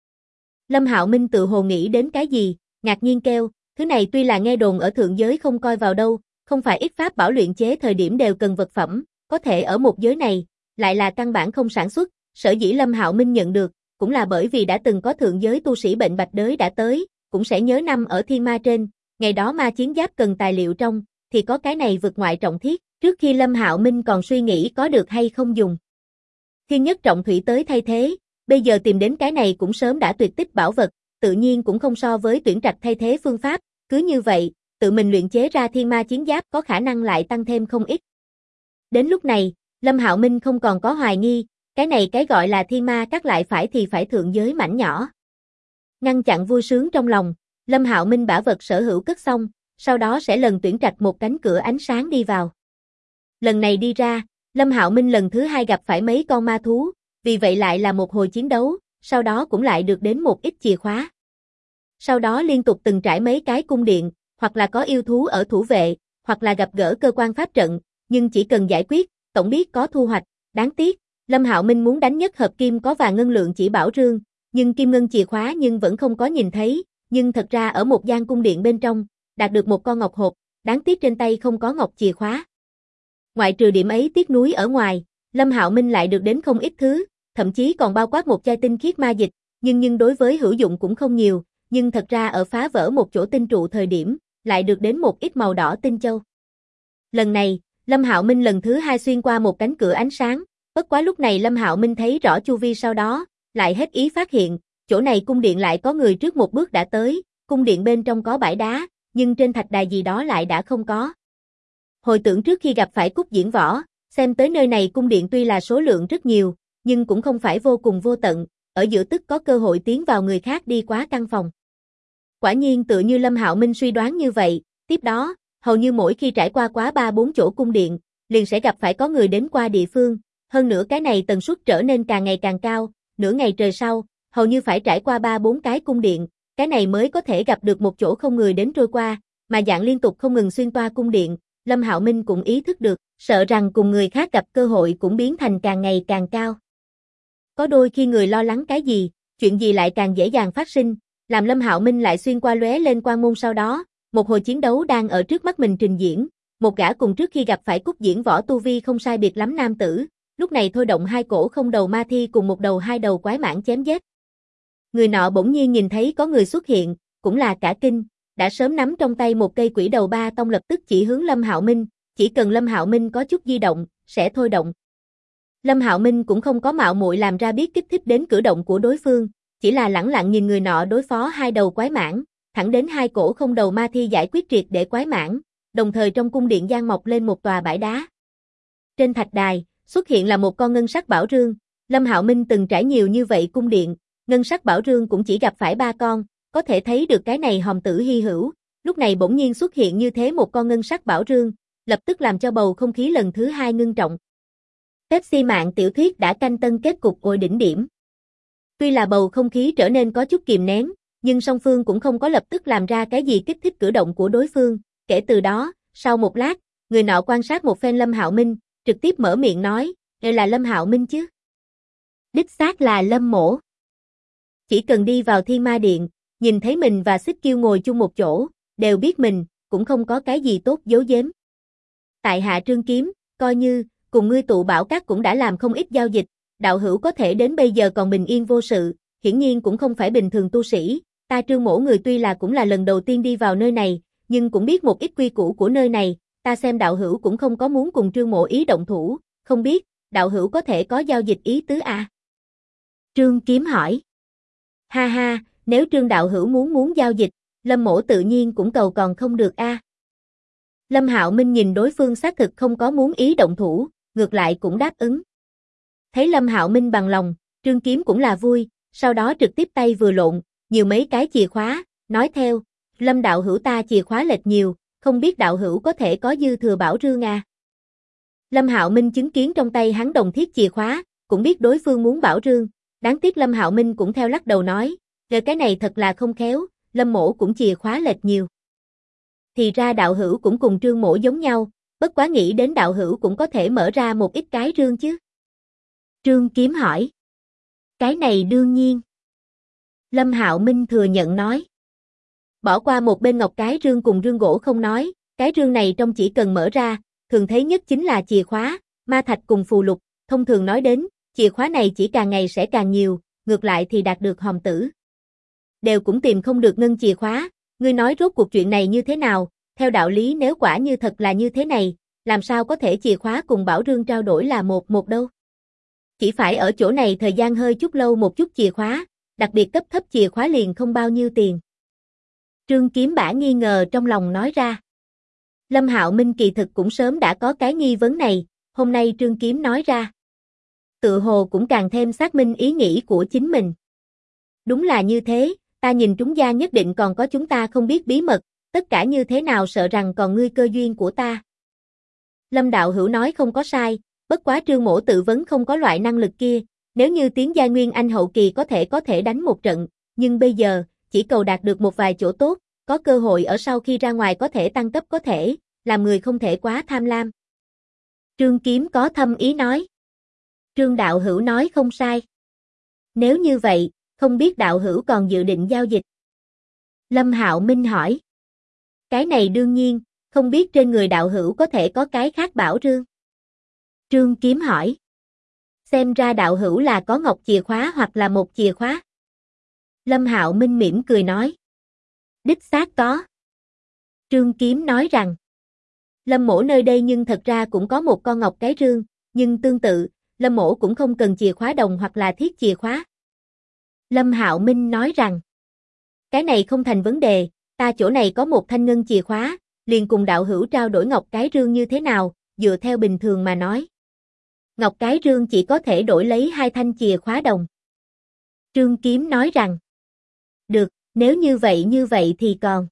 Lâm Hạo Minh tự hồ nghĩ đến cái gì, ngạc nhiên kêu, thứ này tuy là nghe đồn ở thượng giới không coi vào đâu, không phải ít pháp bảo luyện chế thời điểm đều cần vật phẩm, có thể ở một giới này, lại là căn bản không sản xuất, sở dĩ Lâm Hạo Minh nhận được, cũng là bởi vì đã từng có thượng giới tu sĩ bệnh bạch đới đã tới, cũng sẽ nhớ năm ở thiên ma trên, ngày đó ma chiến giáp cần tài liệu trong, thì có cái này vực ngoại trọng thiết, trước khi Lâm Hạo Minh còn suy nghĩ có được hay không dùng. Thiên nhất trọng thủy tới thay thế, bây giờ tìm đến cái này cũng sớm đã tuyệt tích bảo vật, tự nhiên cũng không so với tuyển trạch thay thế phương pháp, cứ như vậy, tự mình luyện chế ra thiên ma chiến giáp có khả năng lại tăng thêm không ít. Đến lúc này, Lâm Hạo Minh không còn có hoài nghi, cái này cái gọi là thiên ma các lại phải thì phải thượng giới mảnh nhỏ. Ngăn chặn vui sướng trong lòng, Lâm Hạo Minh bả vật sở hữu cất xong, sau đó sẽ lần tuyển trạch một cánh cửa ánh sáng đi vào. Lần này đi ra, Lâm Hạo Minh lần thứ hai gặp phải mấy con ma thú, vì vậy lại là một hồi chiến đấu, sau đó cũng lại được đến một ít chìa khóa. Sau đó liên tục từng trải mấy cái cung điện, hoặc là có yêu thú ở thủ vệ, hoặc là gặp gỡ cơ quan pháp trận, nhưng chỉ cần giải quyết, tổng biết có thu hoạch. Đáng tiếc, Lâm Hạo Minh muốn đánh nhất hợp kim có và ngân lượng chỉ bảo rương, nhưng kim ngân chìa khóa nhưng vẫn không có nhìn thấy, nhưng thật ra ở một gian cung điện bên trong, đạt được một con ngọc hộp, đáng tiếc trên tay không có ngọc chìa khóa. Ngoại trừ điểm ấy tiếc nuối ở ngoài, Lâm Hạo Minh lại được đến không ít thứ, thậm chí còn bao quát một chai tinh khiết ma dịch, nhưng đối với hữu dụng cũng không nhiều, nhưng thật ra ở phá vỡ một chỗ tinh trụ thời điểm, lại được đến một ít màu đỏ tinh châu. Lần này, Lâm Hạo Minh lần thứ hai xuyên qua một cánh cửa ánh sáng, bất quá lúc này Lâm Hạo Minh thấy rõ chu vi sau đó, lại hết ý phát hiện, chỗ này cung điện lại có người trước một bước đã tới, cung điện bên trong có bãi đá, nhưng trên thạch đài gì đó lại đã không có. Hồi tưởng trước khi gặp phải Cúc Diễn Võ, xem tới nơi này cung điện tuy là số lượng rất nhiều, nhưng cũng không phải vô cùng vô tận, ở giữa tức có cơ hội tiến vào người khác đi quá căn phòng. Quả nhiên tựa như Lâm Hạo Minh suy đoán như vậy, tiếp đó, hầu như mỗi khi trải qua quá 3-4 chỗ cung điện, liền sẽ gặp phải có người đến qua địa phương, hơn nữa cái này tần suất trở nên càng ngày càng cao, nửa ngày trời sau, hầu như phải trải qua 3-4 cái cung điện, cái này mới có thể gặp được một chỗ không người đến trôi qua, mà dạng liên tục không ngừng xuyên toa cung điện, Lâm Hạo Minh cũng ý thức được, sợ rằng cùng người khác gặp cơ hội cũng biến thành càng ngày càng cao. Có đôi khi người lo lắng cái gì, chuyện gì lại càng dễ dàng phát sinh, làm Lâm Hạo Minh lại xuyên qua lóe lên quan môn sau đó, một hồi chiến đấu đang ở trước mắt mình trình diễn, một gã cùng trước khi gặp phải Cúc Diễn Võ tu vi không sai biệt lắm nam tử, lúc này thôi động hai cổ không đầu ma thi cùng một đầu hai đầu quái mãng chém giết. Người nọ bỗng nhiên nhìn thấy có người xuất hiện, cũng là cả kinh, đã sớm nắm trong tay một cây quỷ đầu ba tông lập tức chỉ hướng Lâm Hạo Minh, chỉ cần Lâm Hạo Minh có chút di động, sẽ thôi động. Lâm Hạo Minh cũng không có mạo muội làm ra biết kích thích đến cử động của đối phương, chỉ là lẳng lặng nhìn người nọ đối phó hai đầu quái mãng, thẳng đến hai cổ không đầu ma thi giải quyết triệt để quái mãng, đồng thời trong cung điện giang mọc lên một tòa bãi đá. Trên thạch đài, xuất hiện là một con ngân sắc bảo rương, Lâm Hạo Minh từng trải nhiều như vậy cung điện, ngân sắc bảo rương cũng chỉ gặp phải 3 con, có thể thấy được cái này hòm tử hy hữu, lúc này bỗng nhiên xuất hiện như thế một con ngân sắc bảo rương, lập tức làm cho bầu không khí lần thứ hai ngưng trọng. Pepsi mạng tiểu thuyết đã canh tân kết cục ôi đỉnh điểm. Tuy là bầu không khí trở nên có chút kìm nén, nhưng song phương cũng không có lập tức làm ra cái gì kích thích cử động của đối phương, kể từ đó, sau một lát, người nọ quan sát một phen Lâm Hạo Minh, trực tiếp mở miệng nói, đây là Lâm Hạo Minh chứ? Đích xác là Lâm mỗ. Chỉ cần đi vào Thiên Ma Điện, nhìn thấy mình và Xích Kiêu ngồi chung một chỗ, đều biết mình, cũng không có cái gì tốt giấu giếm. Tại hạ Trương Kiếm, coi như, cùng ngươi tụ bảo các cũng đã làm không ít giao dịch, đạo hữu có thể đến bây giờ còn bình yên vô sự, hiển nhiên cũng không phải bình thường tu sĩ, ta Trương mỗ người tuy là cũng là lần đầu tiên đi vào nơi này, nhưng cũng biết một ít quy củ của nơi này, ta xem đạo hữu cũng không có muốn cùng Trương mỗ ý động thủ, không biết, đạo hữu có thể có giao dịch ý tứ à? Trương Kiếm hỏi. Ha ha, nếu Trương đạo hữu muốn giao dịch, Lâm mỗ tự nhiên cũng cầu còn không được a. Lâm Hạo Minh nhìn đối phương xác thực không có muốn ý động thủ, ngược lại cũng đáp ứng. Thấy Lâm Hạo Minh bằng lòng, Trương Kiếm cũng là vui, sau đó trực tiếp tay vừa lộn, nhiều mấy cái chìa khóa, nói theo, Lâm đạo hữu ta chìa khóa lệch nhiều, không biết đạo hữu có thể có dư thừa bảo rương à. Lâm Hạo Minh chứng kiến trong tay hắn đồng thiết chìa khóa, cũng biết đối phương muốn bảo rương, đáng tiếc Lâm Hạo Minh cũng theo lắc đầu nói, cái này thật là không khéo, Lâm mỗ cũng chìa khóa lệch nhiều. Thì ra đạo hữu cũng cùng Trương mỗ giống nhau, bất quá nghĩ đến đạo hữu cũng có thể mở ra một ít cái rương chứ. Trương Kiếm hỏi. Cái này đương nhiên. Lâm Hạo Minh thừa nhận nói. Bỏ qua một bên ngọc cái rương cùng rương gỗ không nói, cái rương này trong chỉ cần mở ra, thường thấy nhất chính là chìa khóa, ma thạch cùng phù lục, thông thường nói đến, chìa khóa này chỉ càng ngày sẽ càng nhiều, ngược lại thì đạt được hòm tử. Đều cũng tìm không được ngân chìa khóa, ngươi nói rốt cuộc chuyện này như thế nào, theo đạo lý nếu quả như thật là như thế này, làm sao có thể chìa khóa cùng bảo rương trao đổi là một đâu. Chỉ phải ở chỗ này thời gian hơi chút lâu một chút chìa khóa, đặc biệt cấp thấp chìa khóa liền không bao nhiêu tiền. Trương Kiếm bả nghi ngờ trong lòng nói ra. Lâm Hạo Minh kỳ thực cũng sớm đã có cái nghi vấn này, hôm nay Trương Kiếm nói ra. Tự hồ cũng càng thêm xác minh ý nghĩ của chính mình. Đúng là như thế, ta nhìn trúng gia nhất định còn có chúng ta không biết bí mật, tất cả như thế nào sợ rằng còn ngươi cơ duyên của ta. Lâm đạo hữu nói không có sai, bất quá Trương mỗ tự vấn không có loại năng lực kia, Nếu như tiến giai Nguyên Anh hậu kỳ có thể đánh một trận, nhưng bây giờ, chỉ cầu đạt được một vài chỗ tốt, có cơ hội ở sau khi ra ngoài có thể tăng cấp có thể, làm người không thể quá tham lam. Trương Kiếm có thâm ý nói. Trương đạo hữu nói không sai. Nếu như vậy, không biết đạo hữu còn dự định giao dịch? Lâm Hạo Minh hỏi. Cái này đương nhiên, không biết trên người đạo hữu có thể có cái khác bảo rương. Trương Kiếm hỏi. Xem ra đạo hữu là có ngọc chìa khóa hoặc là một chìa khóa. Lâm Hạo Minh mỉm cười nói. Đích xác có. Trương Kiếm nói rằng. Lâm mỗ nơi đây nhưng thật ra cũng có một con ngọc cái rương, nhưng tương tự, Lâm mỗ cũng không cần chìa khóa đồng hoặc là thiết chìa khóa. Lâm Hạo Minh nói rằng. Cái này không thành vấn đề, ta chỗ này có một thanh ngân chìa khóa, liền cùng đạo hữu trao đổi ngọc cái rương như thế nào, dựa theo bình thường mà nói. Ngọc cái rương chỉ có thể đổi lấy 2 thanh chìa khóa đồng. Trương Kiếm nói rằng. Được, nếu như vậy thì còn.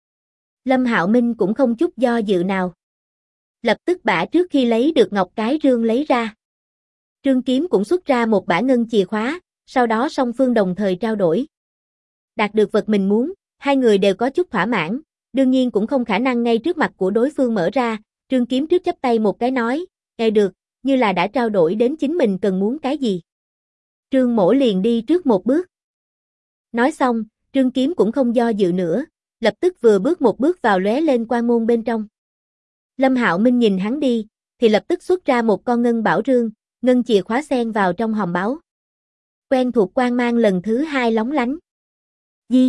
Lâm Hạo Minh cũng không chút do dự nào. Lập tức bả trước khi lấy được ngọc cái rương lấy ra. Trương Kiếm cũng xuất ra một bả ngân chìa khóa, sau đó song phương đồng thời trao đổi. Đạt được vật mình muốn, hai người đều có chút thỏa mãn, đương nhiên cũng không khả năng ngay trước mặt của đối phương mở ra, Trương Kiếm trước chắp tay một cái nói, được, như là đã trao đổi đến chính mình cần muốn cái gì. Trương Mỗ liền đi trước một bước. Nói xong, Trương Kiếm cũng không do dự nữa, lập tức vừa bước một bước vào lóe lên quan môn bên trong. Lâm Hạo Minh nhìn hắn đi, thì lập tức xuất ra một con ngân bảo rương, ngân chìa khóa xen vào trong hòm báu. Quen thuộc quang mang lần thứ 2 lóng lánh. Gì?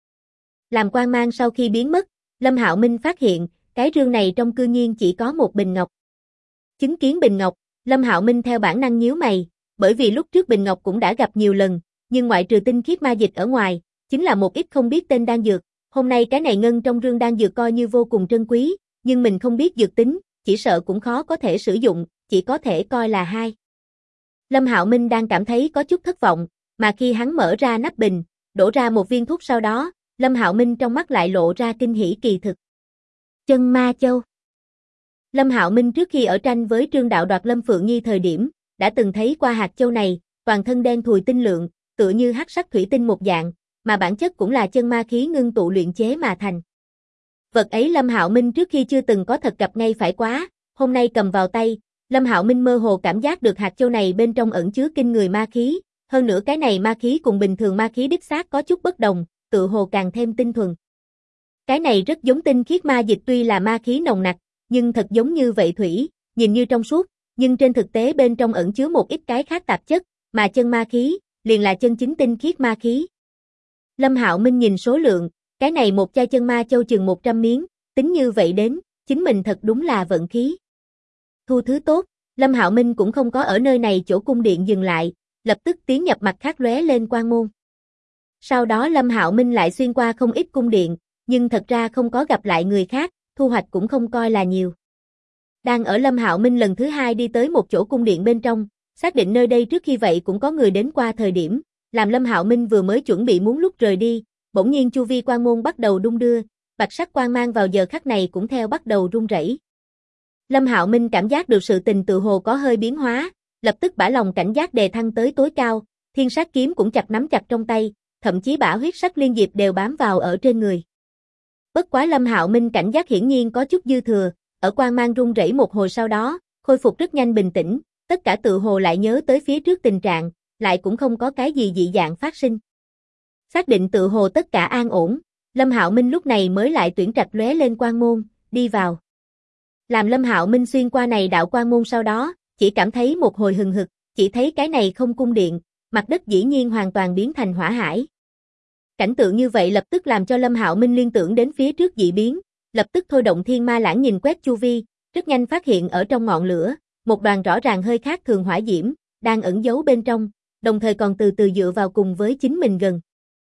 Làm quang mang sau khi biến mất, Lâm Hạo Minh phát hiện, cái rương này trong cư nhiên chỉ có một bình ngọc. Chứng kiến bình ngọc, Lâm Hạo Minh theo bản năng nhíu mày, bởi vì lúc trước bình ngọc cũng đã gặp nhiều lần, nhưng ngoại trừ tinh khiết ma dịch ở ngoài, chính là một ít không biết tên đan dược, hôm nay cái này ngân trong rương đan dược coi như vô cùng trân quý, nhưng mình không biết dược tính, chỉ sợ cũng khó có thể sử dụng, chỉ có thể coi là 2. Lâm Hạo Minh đang cảm thấy có chút thất vọng, mà khi hắn mở ra nắp bình, đổ ra một viên thuốc sau đó, Lâm Hạo Minh trong mắt lại lộ ra kinh hỉ kỳ thực. Chân ma châu. Lâm Hạo Minh trước khi ở tranh với Trương Đạo đoạt Lâm Phượng Nhi thời điểm, đã từng thấy qua hạt châu này, toàn thân đen thùi tinh lượng, tựa như hắc sắc thủy tinh một dạng, mà bản chất cũng là chân ma khí ngưng tụ luyện chế mà thành. Vật ấy Lâm Hạo Minh trước khi chưa từng có thật gặp ngay phải quá, hôm nay cầm vào tay, Lâm Hạo Minh mơ hồ cảm giác được hạt châu này bên trong ẩn chứa kinh người ma khí, hơn nữa cái này ma khí cùng bình thường ma khí đích xác có chút bất đồng, tự hồ càng thêm tinh thuần. Cái này rất giống tinh khiết ma dịch tuy là ma khí nồng nặc, nhưng thật giống như vậy thủy, nhìn như trong suốt, nhưng trên thực tế bên trong ẩn chứa một ít cái khác tạp chất, mà chân ma khí, liền là chân chính tinh khiết ma khí. Lâm Hạo Minh nhìn số lượng, cái này một chai chân ma châu chừng 100 miếng, tính như vậy đến, chính mình thật đúng là vận khí. Thu thứ tốt, Lâm Hạo Minh cũng không có ở nơi này chỗ cung điện dừng lại, lập tức tiến nhập mặt khác lóe lên quan môn. Sau đó Lâm Hạo Minh lại xuyên qua không ít cung điện, nhưng thật ra không có gặp lại người khác, thu hoạch cũng không coi là nhiều. Đang ở Lâm Hạo Minh lần thứ 2 đi tới một chỗ cung điện bên trong, xác định nơi đây trước khi vậy cũng có người đến qua thời điểm, làm Lâm Hạo Minh vừa mới chuẩn bị muốn lúc rời đi, bỗng nhiên chu vi quan môn bắt đầu đung đưa, bạch sắc quang mang vào giờ khắc này cũng theo bắt đầu rung rẩy. Lâm Hạo Minh cảm giác được sự tình tự hồ có hơi biến hóa, lập tức bả lòng cảnh giác đề thăng tới tối cao, thiên sát kiếm cũng chặt nắm chặt trong tay, thậm chí bả huyết sắc liên diệp đều bám vào ở trên người. Bất quá Lâm Hạo Minh cảnh giác hiển nhiên có chút dư thừa, ở quang mang rung rẩy một hồi sau đó, khôi phục rất nhanh bình tĩnh, tất cả tự hồ lại nhớ tới phía trước tình trạng, lại cũng không có cái gì dị dạng phát sinh. Xác định tự hồ tất cả an ổn, Lâm Hạo Minh lúc này mới lại tuyển trạch lóe lên quang môn, đi vào. Làm Lâm Hạo Minh xuyên qua này đạo quang môn sau đó, chỉ cảm thấy một hồi hừng hực, chỉ thấy cái này không cung điện, mặt đất dĩ nhiên hoàn toàn biến thành hỏa hải. Cảnh tượng như vậy lập tức làm cho Lâm Hạo Minh liên tưởng đến phía trước dị biến, lập tức thôi động thiên ma lãng nhìn quét chu vi, rất nhanh phát hiện ở trong ngọn lửa, một đoàn rõ ràng hơi khác thường hỏa diễm, đang ẩn giấu bên trong, đồng thời còn từ từ dựa vào cùng với chính mình gần.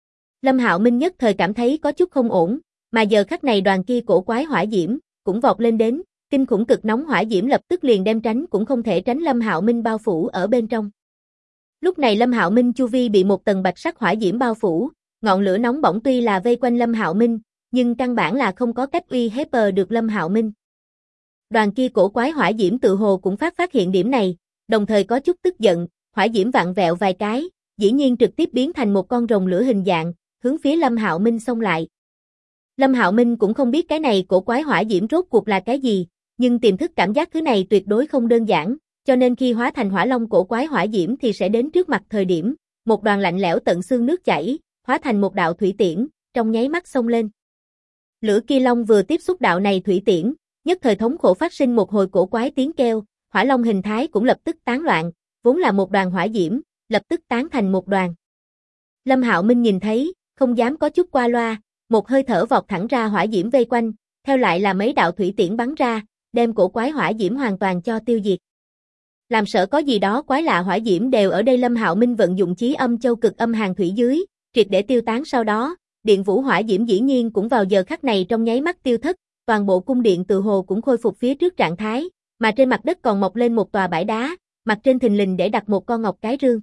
Lâm Hạo Minh nhất thời cảm thấy có chút không ổn, mà giờ khắc này đoàn kia cổ quái hỏa diễm, cũng vọt lên đến, kinh khủng cực nóng hỏa diễm lập tức liền đem tránh cũng không thể tránh Lâm Hạo Minh bao phủ ở bên trong. Lúc này Lâm Hạo Minh chu vi bị một tầng bạch sắc hỏa diễm bao phủ, ngọn lửa nóng bỏng tuy là vây quanh Lâm Hạo Minh, nhưng căn bản là không có cách uy hiếp được Lâm Hạo Minh. Đoàn kia cổ quái hỏa diễm tự hồ cũng phát hiện điểm này, đồng thời có chút tức giận, hỏa diễm vặn vẹo vài cái, dĩ nhiên trực tiếp biến thành một con rồng lửa hình dạng, hướng phía Lâm Hạo Minh xông lại. Lâm Hạo Minh cũng không biết cái này cổ quái hỏa diễm rốt cuộc là cái gì, nhưng tiềm thức cảm giác thứ này tuyệt đối không đơn giản, cho nên khi hóa thành hỏa long cổ quái hỏa diễm thì sẽ đến trước mặt thời điểm, một đoàn lạnh lẽo tận xương nước chảy, hóa thành một đạo thủy tiễn, trong nháy mắt xông lên. Lửa Kỳ Long vừa tiếp xúc đạo này thủy tiễn, nhất thời thống khổ phát sinh một hồi cổ quái tiếng kêu, hỏa long hình thái cũng lập tức tán loạn, vốn là một đoàn hỏa diễm, lập tức tán thành một đoàn. Lâm Hạo Minh nhìn thấy, không dám có chút qua loa, một hơi thở vọt thẳng ra hỏa diễm vây quanh, theo lại là mấy đạo thủy tiễn bắn ra, đem cổ quái hỏa diễm hoàn toàn cho tiêu diệt. Làm sợ có gì đó quái lạ hỏa diễm đều ở đây Lâm Hạo Minh vận dụng chí âm châu cực âm hàng thủy dưới, triệt để tiêu tán sau đó, điện vũ hỏa diễm dĩ nhiên cũng vào giờ khắc này trong nháy mắt tiêu thất, toàn bộ cung điện tự hồ cũng khôi phục phía trước trạng thái, mà trên mặt đất còn mọc lên một tòa bãi đá, mặt trên thình lình để đặt một con ngọc cái rương.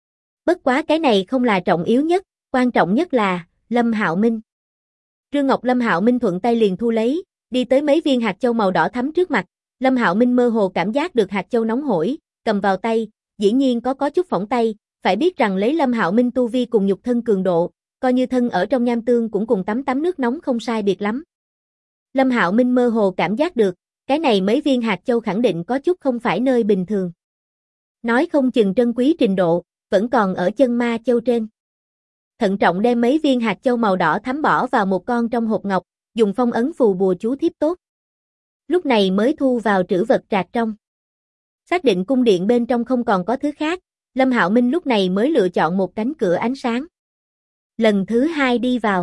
Bất quá cái này không là trọng yếu nhất, quan trọng nhất là Lâm Hạo Minh. Rương ngọc Lâm Hạo Minh thuận tay liền thu lấy, đi tới mấy viên hạt châu màu đỏ thắm trước mặt, Lâm Hạo Minh mơ hồ cảm giác được hạt châu nóng hổi, cầm vào tay, dĩ nhiên có chút phỏng tay, phải biết rằng lấy Lâm Hạo Minh tu vi cùng nhục thân cường độ, coi như thân ở trong nham tương cũng cùng tắm nước nóng không sai biệt lắm. Lâm Hạo Minh mơ hồ cảm giác được, cái này mấy viên hạt châu khẳng định có chút không phải nơi bình thường. Nói không chừng trân quý trình độ, vẫn còn ở chân ma châu trên. Thận trọng đem mấy viên hạt châu màu đỏ thắm bỏ vào một con trong hộp ngọc, dùng phong ấn phù bùa chú thiếp tốt. Lúc này mới thu vào trữ vật trạc trong. Xác định cung điện bên trong không còn có thứ khác, Lâm Hạo Minh lúc này mới lựa chọn một cánh cửa ánh sáng. Lần thứ hai đi vào.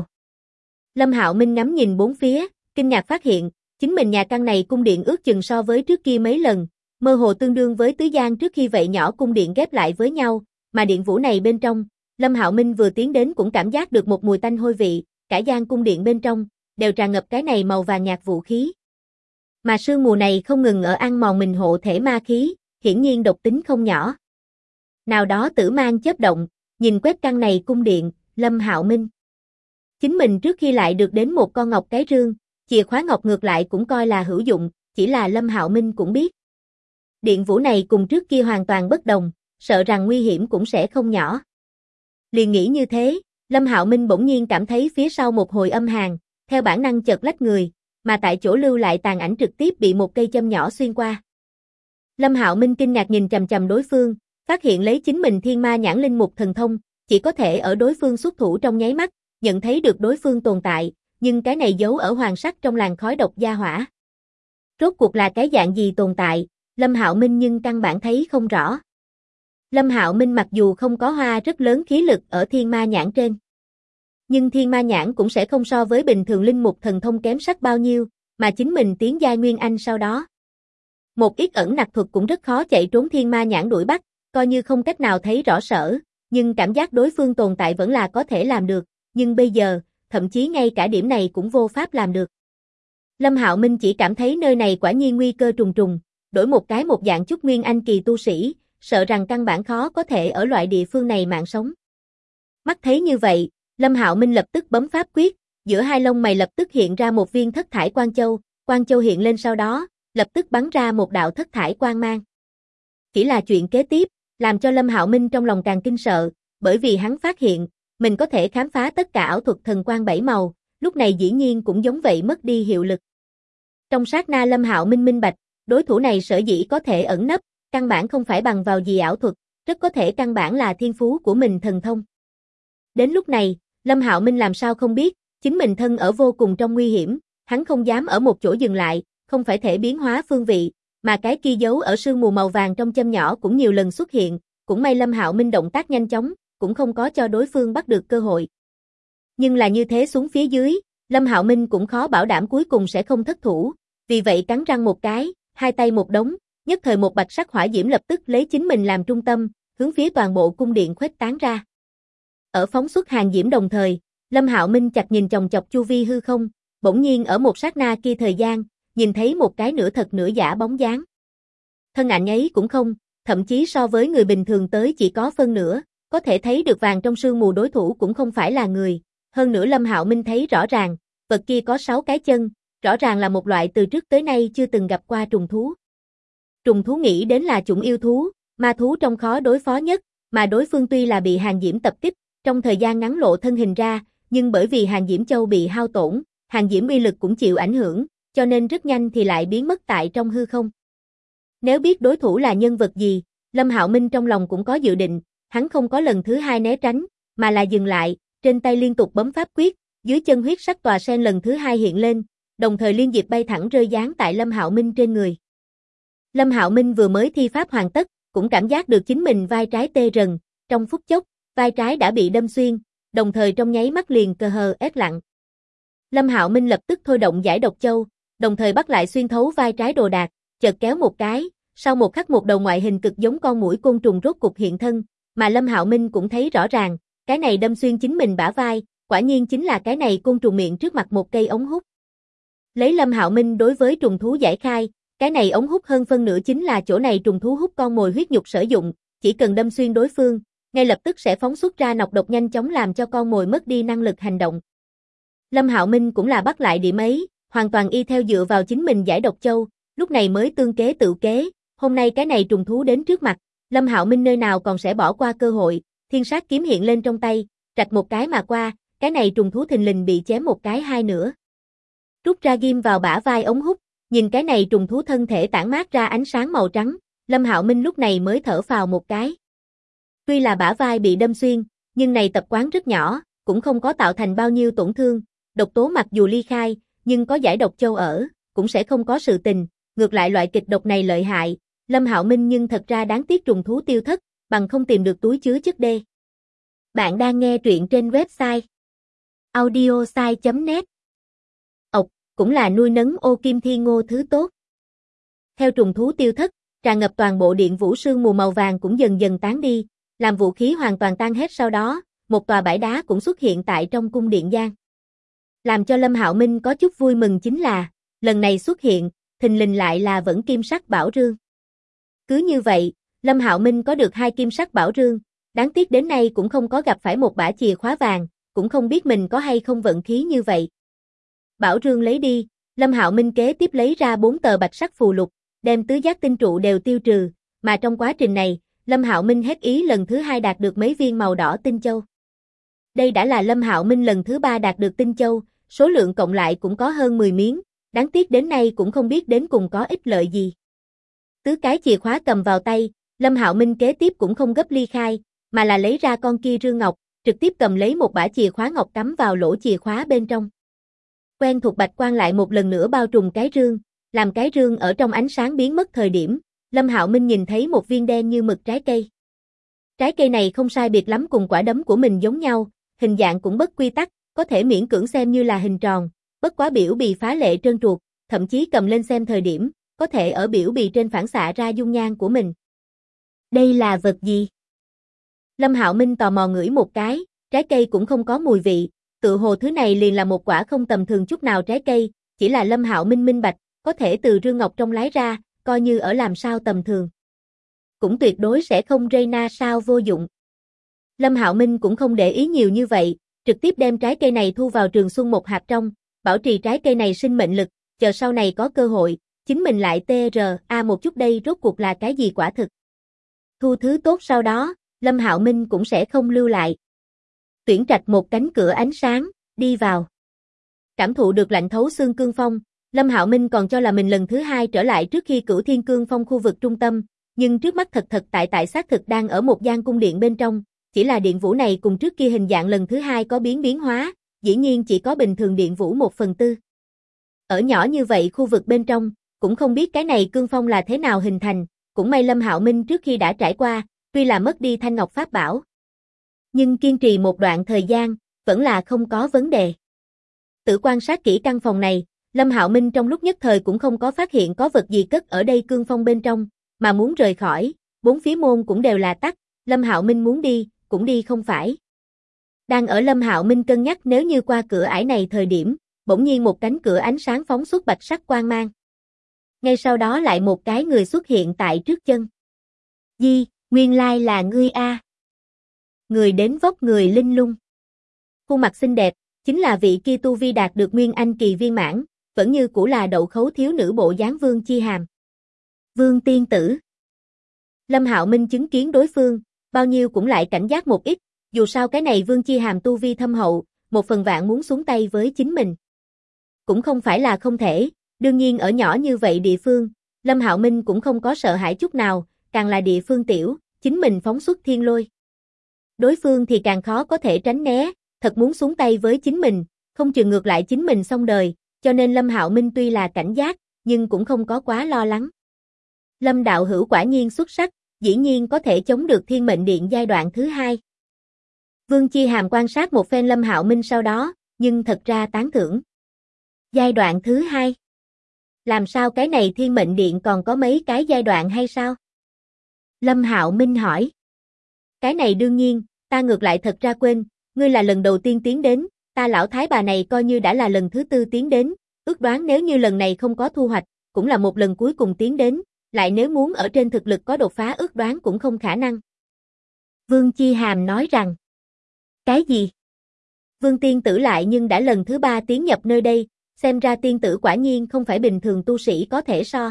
Lâm Hạo Minh ngắm nhìn bốn phía, kinh ngạc phát hiện, chính mình nhà căn này cung điện ước chừng so với trước kia mấy lần, mơ hồ tương đương với tứ gian trước khi vậy nhỏ cung điện ghép lại với nhau, mà điện vũ này bên trong, Lâm Hạo Minh vừa tiến đến cũng cảm giác được một mùi tanh hôi vị, cả gian cung điện bên trong đều tràn ngập cái này màu vàng nhạt vũ khí. Mà sương mù này không ngừng ở ăn mòn mình hộ thể ma khí, hiển nhiên độc tính không nhỏ. Nào đó tử mang chớp động, nhìn quét căn này cung điện, Lâm Hạo Minh. Chính mình trước khi lại được đến một con ngọc cái rương, chìa khóa ngọc ngược lại cũng coi là hữu dụng, chỉ là Lâm Hạo Minh cũng biết. Điện vũ này cùng trước kia hoàn toàn bất đồng, sợ rằng nguy hiểm cũng sẽ không nhỏ. Liền nghĩ như thế, Lâm Hạo Minh bỗng nhiên cảm thấy phía sau một hồi âm hàn, theo bản năng chợt lách người, mà tại chỗ lưu lại tàn ảnh trực tiếp bị một cây châm nhỏ xuyên qua. Lâm Hạo Minh kinh ngạc nhìn chằm chằm đối phương, phát hiện lấy chính mình thiên ma nhãn linh mục thần thông, chỉ có thể ở đối phương xuất thủ trong nháy mắt, nhận thấy được đối phương tồn tại, nhưng cái này giấu ở hoàng sắc trong làn khói độc gia hỏa. Rốt cuộc là cái dạng gì tồn tại, Lâm Hạo Minh nhưng căn bản thấy không rõ. Lâm Hạo Minh mặc dù không có hoa rất lớn khí lực ở thiên ma nhãn trên, nhưng thiên ma nhãn cũng sẽ không so với bình thường linh mục thần thông kém sắc bao nhiêu, mà chính mình tiến giai nguyên anh sau đó. Một ít ẩn nặc thuật cũng rất khó chạy trốn thiên ma nhãn đuổi bắt, coi như không cách nào thấy rõ sở, nhưng cảm giác đối phương tồn tại vẫn là có thể làm được, nhưng bây giờ, thậm chí ngay cả điểm này cũng vô pháp làm được. Lâm Hạo Minh chỉ cảm thấy nơi này quả nhiên nguy cơ trùng trùng, đổi một cái một dạng chút nguyên anh kỳ tu sĩ, sợ rằng căn bản khó có thể ở loại địa phương này mạng sống. Mắt thấy như vậy, Lâm Hạo Minh lập tức bấm pháp quyết, giữa hai lông mày lập tức hiện ra một viên thất thải quang châu hiện lên sau đó, lập tức bắn ra một đạo thất thải quang mang. Chỉ là chuyện kế tiếp, làm cho Lâm Hạo Minh trong lòng càng kinh sợ, bởi vì hắn phát hiện, mình có thể khám phá tất cả ảo thuật thần quang bảy màu, lúc này dĩ nhiên cũng giống vậy mất đi hiệu lực. Trong sát na Lâm Hạo Minh minh bạch, đối thủ này sở dĩ có thể ẩn nấp, căn bản không phải bằng vào gì ảo thuật, rất có thể căn bản là thiên phú của mình thần thông. Đến lúc này, Lâm Hạo Minh làm sao không biết, chính mình thân ở vô cùng trong nguy hiểm, hắn không dám ở một chỗ dừng lại, không phải thể biến hóa phương vị, mà cái kia giấu ở sương mù màu vàng trong châm nhỏ cũng nhiều lần xuất hiện, cũng may Lâm Hạo Minh động tác nhanh chóng, cũng không có cho đối phương bắt được cơ hội. Nhưng là như thế xuống phía dưới, Lâm Hạo Minh cũng khó bảo đảm cuối cùng sẽ không thất thủ, vì vậy cắn răng một cái, hai tay một đống, nhất thời một bạch sắc hỏa diễm lập tức lấy chính mình làm trung tâm, hướng phía toàn bộ cung điện khuếch tán ra. Ở phóng xuất hàng diễm đồng thời, Lâm Hạo Minh chặt nhìn chòng chọc chu vi hư không, bỗng nhiên ở một sát na kia thời gian, nhìn thấy một cái nửa thật nửa giả bóng dáng. Thân ảnh ấy cũng không, thậm chí so với người bình thường tới chỉ có phân nửa, có thể thấy được vàng trong sương mù đối thủ cũng không phải là người, hơn nữa Lâm Hạo Minh thấy rõ ràng, vật kia có 6 cái chân, rõ ràng là một loại từ trước tới nay chưa từng gặp qua trùng thú. Trùng thú nghĩ đến là chủng yêu thú, Ma thú trong khó đối phó nhất, mà đối phương tuy là bị Hàn Diễm tập kích, trong thời gian ngắn lộ thân hình ra, nhưng bởi vì Hàn Diễm Châu bị hao tổn, Hàn Diễm uy lực cũng chịu ảnh hưởng, cho nên rất nhanh thì lại biến mất tại trong hư không. Nếu biết đối thủ là nhân vật gì, Lâm Hạo Minh trong lòng cũng có dự định, hắn không có lần thứ hai né tránh, mà là dừng lại, trên tay liên tục bấm pháp quyết, dưới chân huyết sắc tòa sen lần thứ hai hiện lên, đồng thời liên diệp bay thẳng rơi giáng tại Lâm Hạo Minh trên người. Lâm Hạo Minh vừa mới thi pháp hoàn tất, cũng cảm giác được chính mình vai trái tê rần, trong phút chốc, vai trái đã bị đâm xuyên, đồng thời trong nháy mắt liền cơ hờ ét lặng. Lâm Hạo Minh lập tức thôi động giải độc châu, đồng thời bắt lại xuyên thấu vai trái đồ đạc, chợt kéo một cái, sau một khắc một đầu ngoại hình cực giống con muỗi côn trùng rốt cục hiện thân, mà Lâm Hạo Minh cũng thấy rõ ràng, cái này đâm xuyên chính mình bả vai, quả nhiên chính là cái này côn trùng miệng trước mặt một cây ống hút. Lấy Lâm Hạo Minh đối với trùng thú giải khai, cái này ống hút hơn phân nửa chính là chỗ này trùng thú hút con mồi huyết nhục sử dụng, chỉ cần đâm xuyên đối phương, ngay lập tức sẽ phóng xuất ra nọc độc nhanh chóng làm cho con mồi mất đi năng lực hành động. Lâm Hạo Minh cũng là bắt lại điểm ấy, hoàn toàn y theo dựa vào chính mình giải độc châu, lúc này mới tương kế tự kế, hôm nay cái này trùng thú đến trước mặt, Lâm Hạo Minh nơi nào còn sẽ bỏ qua cơ hội, thiên sát kiếm hiện lên trong tay, rạch một cái mà qua, cái này trùng thú thình lình bị chém một cái hai nửa. Rút ra ghim vào bả vai ống hút, nhìn cái này trùng thú thân thể tản mát ra ánh sáng màu trắng, Lâm Hạo Minh lúc này mới thở phào một cái. Tuy là bả vai bị đâm xuyên, nhưng này tập quán rất nhỏ, cũng không có tạo thành bao nhiêu tổn thương, độc tố mặc dù ly khai, nhưng có giải độc châu ở, cũng sẽ không có sự tình, ngược lại loại kịch độc này lợi hại, Lâm Hạo Minh nhưng thật ra đáng tiếc trùng thú tiêu thất, bằng không tìm được túi chứa chất đê. Bạn đang nghe truyện trên website audiosai.net. Ốc, cũng là nuôi nấng ô kim thiên ngô thứ tốt. Theo trùng thú tiêu thất, tràn ngập toàn bộ điện vũ sương mù màu vàng cũng dần dần tán đi, làm vũ khí hoàn toàn tan hết sau đó, một tòa bãi đá cũng xuất hiện tại trong cung điện giang. Làm cho Lâm Hạo Minh có chút vui mừng chính là, lần này xuất hiện, thình lình lại là vẫn kim sắc bảo rương. Cứ như vậy, Lâm Hạo Minh có được 2 kim sắc bảo rương, đáng tiếc đến nay cũng không có gặp phải một bả chìa khóa vàng, cũng không biết mình có hay không vận khí như vậy. Bảo rương lấy đi, Lâm Hạo Minh kế tiếp lấy ra 4 tờ bạch sắc phù lục, đem tứ giác tinh trụ đều tiêu trừ, mà trong quá trình này, Lâm Hạo Minh hết ý lần thứ 2 đạt được mấy viên màu đỏ tinh châu. Đây đã là Lâm Hạo Minh lần thứ 3 đạt được tinh châu, số lượng cộng lại cũng có hơn 10 miếng, đáng tiếc đến nay cũng không biết đến cùng có ích lợi gì. Tứ cái chìa khóa cầm vào tay, Lâm Hạo Minh kế tiếp cũng không gấp ly khai, mà là lấy ra con kia rương ngọc, trực tiếp cầm lấy một bả chìa khóa ngọc cắm vào lỗ chìa khóa bên trong. Quen thuộc bạch quang lại một lần nữa bao trùm cái rương, làm cái rương ở trong ánh sáng biến mất thời điểm, Lâm Hạo Minh nhìn thấy một viên đen như mực trái cây. Trái cây này không sai biệt lắm cùng quả đấm của mình giống nhau, hình dạng cũng bất quy tắc, có thể miễn cưỡng xem như là hình tròn, bất quá biểu bì phá lệ trơn truột, thậm chí cầm lên xem thời điểm, có thể ở biểu bì trên phản xạ ra dung nhan của mình. Đây là vật gì? Lâm Hạo Minh tò mò ngửi một cái, trái cây cũng không có mùi vị, tự hồ thứ này liền là một quả không tầm thường chút nào trái cây, chỉ là Lâm Hạo Minh minh bạch, có thể từ rương ngọc trong lái ra, coi như ở làm sao tầm thường. Cũng tuyệt đối sẽ không rơi na sao vô dụng. Lâm Hạo Minh cũng không để ý nhiều như vậy, trực tiếp đem trái cây này thu vào trường xuân một hạt trong, bảo trì trái cây này sinh mệnh lực, chờ sau này có cơ hội, chính mình lại TRA một chút đây rốt cuộc là cái gì quả thực. Thu thứ tốt sau đó, Lâm Hạo Minh cũng sẽ không lưu lại. Tuyển trạch một cánh cửa ánh sáng, đi vào. Cảm thụ được lạnh thấu xương cương phong, Lâm Hạo Minh còn cho là mình lần thứ 2 trở lại trước khi Cửu Thiên Cương Phong khu vực trung tâm, nhưng trước mắt thật tại xác thực đang ở một gian cung điện bên trong, chỉ là điện vũ này cùng trước kia hình dạng lần thứ 2 có biến hóa, dĩ nhiên chỉ có bình thường điện vũ 1/4. Ở nhỏ như vậy khu vực bên trong, cũng không biết cái này cương phong là thế nào hình thành, cũng may Lâm Hạo Minh trước khi đã trải qua, tuy là mất đi thanh ngọc pháp bảo, nhưng kiên trì một đoạn thời gian, vẫn là không có vấn đề. Tự quan sát kỹ căn phòng này, Lâm Hạo Minh trong lúc nhất thời cũng không có phát hiện có vật gì cất ở đây cương phong bên trong, mà muốn rời khỏi, bốn phía môn cũng đều là tắt, Lâm Hạo Minh muốn đi, cũng đi không phải. Đang ở Lâm Hạo Minh cân nhắc nếu như qua cửa ải này thời điểm, bỗng nhiên một cánh cửa ánh sáng phóng xuất bạch sắc quang mang. Ngay sau đó lại một cái người xuất hiện tại trước chân. Di, nguyên lai là ngươi a. Người đến vóc người linh lung. Khuôn mặt xinh đẹp, chính là vị kia tu vi đạt được nguyên anh kỳ viên mãn, vẫn như cũ là đậu khấu thiếu nữ bộ dáng Vương Chi Hàm. Vương tiên tử. Lâm Hạo Minh chứng kiến đối phương, bao nhiêu cũng lại cảnh giác một ít, dù sao cái này Vương Chi Hàm tu vi thâm hậu, một phần vạn muốn xuống tay với chính mình. Cũng không phải là không thể, đương nhiên ở nhỏ như vậy địa phương, Lâm Hạo Minh cũng không có sợ hãi chút nào, càng là địa phương tiểu, chính mình phóng xuất thiên lôi. Đối phương thì càng khó có thể tránh né, thật muốn xuống tay với chính mình, không chừng ngược lại chính mình xong đời, cho nên Lâm Hạo Minh tuy là cảnh giác, nhưng cũng không có quá lo lắng. Lâm đạo hữu quả nhiên xuất sắc, dĩ nhiên có thể chống được Thiên Mệnh Điện giai đoạn thứ 2. Vương Chi Hàm quan sát một phen Lâm Hạo Minh sau đó, nhưng thật ra tán thưởng. Giai đoạn thứ 2? Làm sao cái này Thiên Mệnh Điện còn có mấy cái giai đoạn hay sao? Lâm Hạo Minh hỏi. Cái này đương nhiên, ta ngược lại thật ra quên, ngươi là lần đầu tiên tiến đến, ta lão thái bà này coi như đã là lần thứ 4 tiến đến, ước đoán nếu như lần này không có thu hoạch, cũng là một lần cuối cùng tiến đến, lại nếu muốn ở trên thực lực có đột phá ước đoán cũng không khả năng. Vương Chi Hàm nói rằng. Cái gì? Vương tiên tử lại nhưng đã lần thứ 3 tiến nhập nơi đây, xem ra tiên tử quả nhiên không phải bình thường tu sĩ có thể so.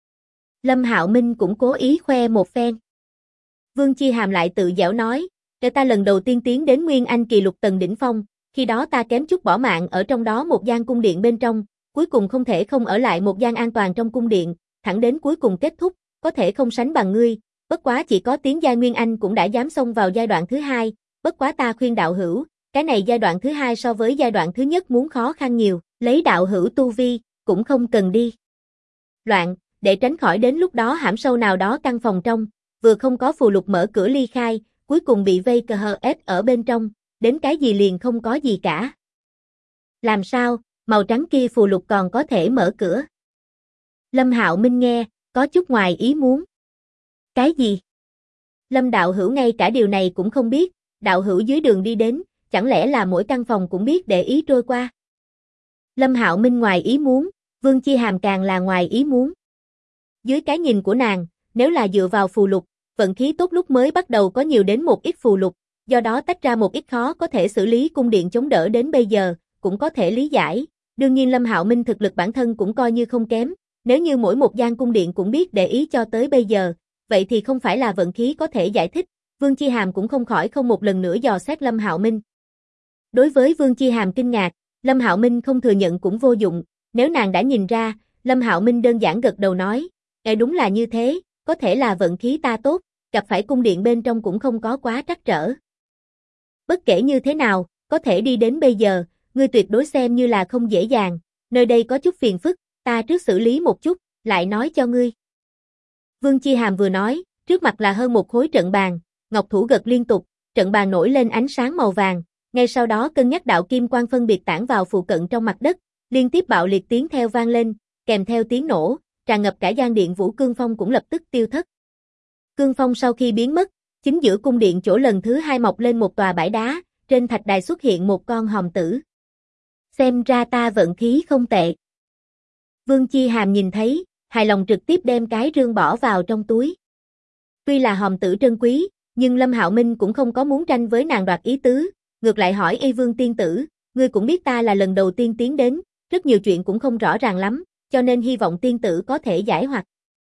Lâm Hạo Minh cũng cố ý khoe một phen. Vương Chi Hàm lại tự giễu nói, để ta lần đầu tiên tiến đến Nguyên Anh kỳ lục tầng đỉnh phong, khi đó ta kém chút bỏ mạng ở trong đó một gian cung điện bên trong, cuối cùng không thể không ở lại một gian an toàn trong cung điện, thẳng đến cuối cùng kết thúc, có thể không sánh bằng ngươi, bất quá chỉ có tiến giai Nguyên Anh cũng đã dám xông vào giai đoạn thứ 2, bất quá ta khuyên đạo hữu, cái này giai đoạn thứ 2 so với giai đoạn thứ nhất muốn khó khăn nhiều, lấy đạo hữu tu vi, cũng không cần đi loạn, để tránh khỏi đến lúc đó hãm sâu nào đó căn phòng trong, vừa không có phù lục mở cửa ly khai, cuối cùng bị vây cờ hờ ép ở bên trong, đến cái gì liền không có gì cả. Làm sao, màu trắng kia phù lục còn có thể mở cửa? Lâm Hạo Minh nghe, có chút ngoài ý muốn. Cái gì? Lâm đạo hữu ngay cả điều này cũng không biết, đạo hữu dưới đường đi đến, chẳng lẽ là mỗi căn phòng cũng biết để ý trôi qua? Lâm Hạo Minh ngoài ý muốn, Vương Chi Hàm càng là ngoài ý muốn. Dưới cái nhìn của nàng, nếu là dựa vào phù lục, vận khí tốt lúc mới bắt đầu có nhiều đến một ít phù lục, do đó tách ra một ít khó có thể xử lý cung điện chống đỡ đến bây giờ, cũng có thể lý giải. Đương nhiên Lâm Hạo Minh thực lực bản thân cũng coi như không kém, nếu như mỗi một gian cung điện cũng biết để ý cho tới bây giờ, vậy thì không phải là vận khí có thể giải thích. Vương Chi Hàm cũng không khỏi không một lần nữa dò xét Lâm Hạo Minh. Đối với Vương Chi Hàm kinh ngạc, Lâm Hạo Minh không thừa nhận cũng vô dụng, nếu nàng đã nhìn ra, Lâm Hạo Minh đơn giản gật đầu nói, đúng là như thế, có thể là vận khí ta tốt, gặp phải cung điện bên trong cũng không có quá trắc trở. Bất kể như thế nào, có thể đi đến bây giờ, ngươi tuyệt đối xem như là không dễ dàng, nơi đây có chút phiền phức, ta trước xử lý một chút, lại nói cho ngươi. Vương Chi Hàm vừa nói, trước mặt là hơn một khối trận bàn, ngọc thủ gật liên tục, trận bàn nổi lên ánh sáng màu vàng, ngay sau đó cân nhắc đạo kim quang phân biệt tản vào phụ cận trong mặt đất, liên tiếp bạo liệt tiếng theo vang lên, kèm theo tiếng nổ, tràn ngập cả gian điện Vũ Cương Phong cũng lập tức tiêu thất. Cương Phong sau khi biến mất, chính giữa cung điện chỗ lần thứ 2 mọc lên một tòa bãi đá, trên thạch đài xuất hiện một con hòm tử. Xem ra ta vận khí không tệ. Vương Chi Hàm nhìn thấy, hài lòng trực tiếp đem cái rương bỏ vào trong túi. Tuy là hòm tử trân quý, nhưng Lâm Hạo Minh cũng không có muốn tranh với nàng đoạt ý tứ, ngược lại hỏi Y Vương tiên tử, ngươi cũng biết ta là lần đầu tiên tiến đến, rất nhiều chuyện cũng không rõ ràng lắm, cho nên hy vọng tiên tử có thể giải hoặc.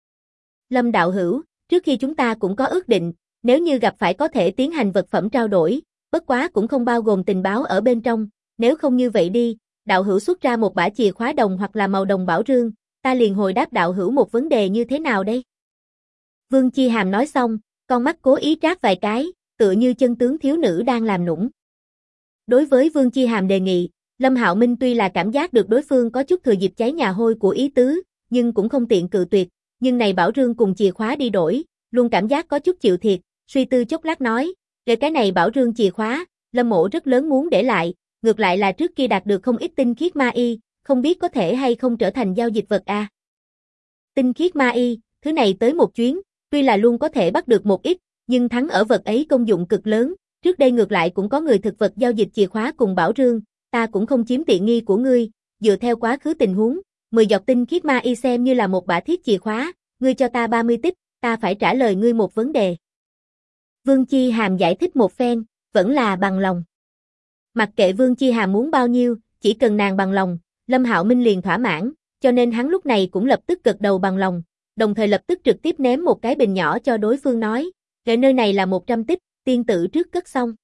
Lâm đạo hữu, trước khi chúng ta cũng có ước định, nếu như gặp phải có thể tiến hành vật phẩm trao đổi, bất quá cũng không bao gồm tình báo ở bên trong, nếu không như vậy đi, đạo hữu xuất ra một bả chìa khóa đồng hoặc là màu đồng bảo rương, ta liền hồi đáp đạo hữu một vấn đề như thế nào đây? Vương Chi Hàm nói xong, con mắt cố ý trát vài cái, tựa như chân tướng thiếu nữ đang làm nũng. Đối với Vương Chi Hàm đề nghị, Lâm Hạo Minh tuy là cảm giác được đối phương có chút thừa dịp cháy nhà hôi của ý tứ, nhưng cũng không tiện cự tuyệt, nhưng này bảo rương cùng chìa khóa đi đổi, luôn cảm giác có chút chịu thiệt, suy tư chốc lát nói, để cái này bảo rương chìa khóa, Lâm mộ rất lớn muốn để lại, ngược lại là trước kia đạt được không ít tinh khiết ma y, không biết có thể hay không trở thành giao dịch vật a. Tinh khiết ma y, thứ này tới một chuyến, tuy là luôn có thể bắt được một ít, nhưng thắng ở vật ấy công dụng cực lớn, trước đây ngược lại cũng có người thực vật giao dịch chìa khóa cùng bảo rương, ta cũng không chiếm tiện nghi của ngươi, dựa theo quá khứ tình huống, 10 giọt tinh khiết ma y xem như là một bả thiết chìa khóa, ngươi cho ta 30 tích, ta phải trả lời ngươi một vấn đề. Vương Chi Hàm giải thích một phen, vẫn là bằng lòng. Mặc kệ Vương Chi Hàm muốn bao nhiêu, chỉ cần nàng bằng lòng, Lâm Hạo Minh liền thỏa mãn, cho nên hắn lúc này cũng lập tức gật đầu bằng lòng, đồng thời lập tức trực tiếp ném một cái bình nhỏ cho đối phương nói, "Kệ nơi này là 100 tích, tiên tử trước cất xong."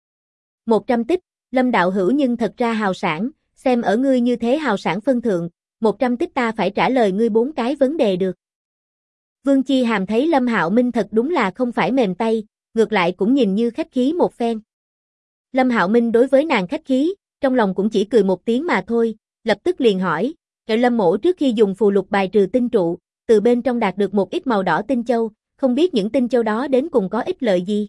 100 tích, Lâm đạo hữu nhưng thật ra hào sảng, xem ở ngươi như thế hào sảng phân thượng, 100 tích ta phải trả lời ngươi 4 cái vấn đề được. Vương Chi Hàm thấy Lâm Hạo Minh thật đúng là không phải mềm tay, ngược lại cũng nhìn như khách khí một phen. Lâm Hạo Minh đối với nàng khách khí, trong lòng cũng chỉ cười một tiếng mà thôi, lập tức liền hỏi, "Kệ Lâm mỗ trước khi dùng phù lục bài trừ tinh trụ, từ bên trong đạt được một ít màu đỏ tinh châu, không biết những tinh châu đó đến cùng có ích lợi gì?"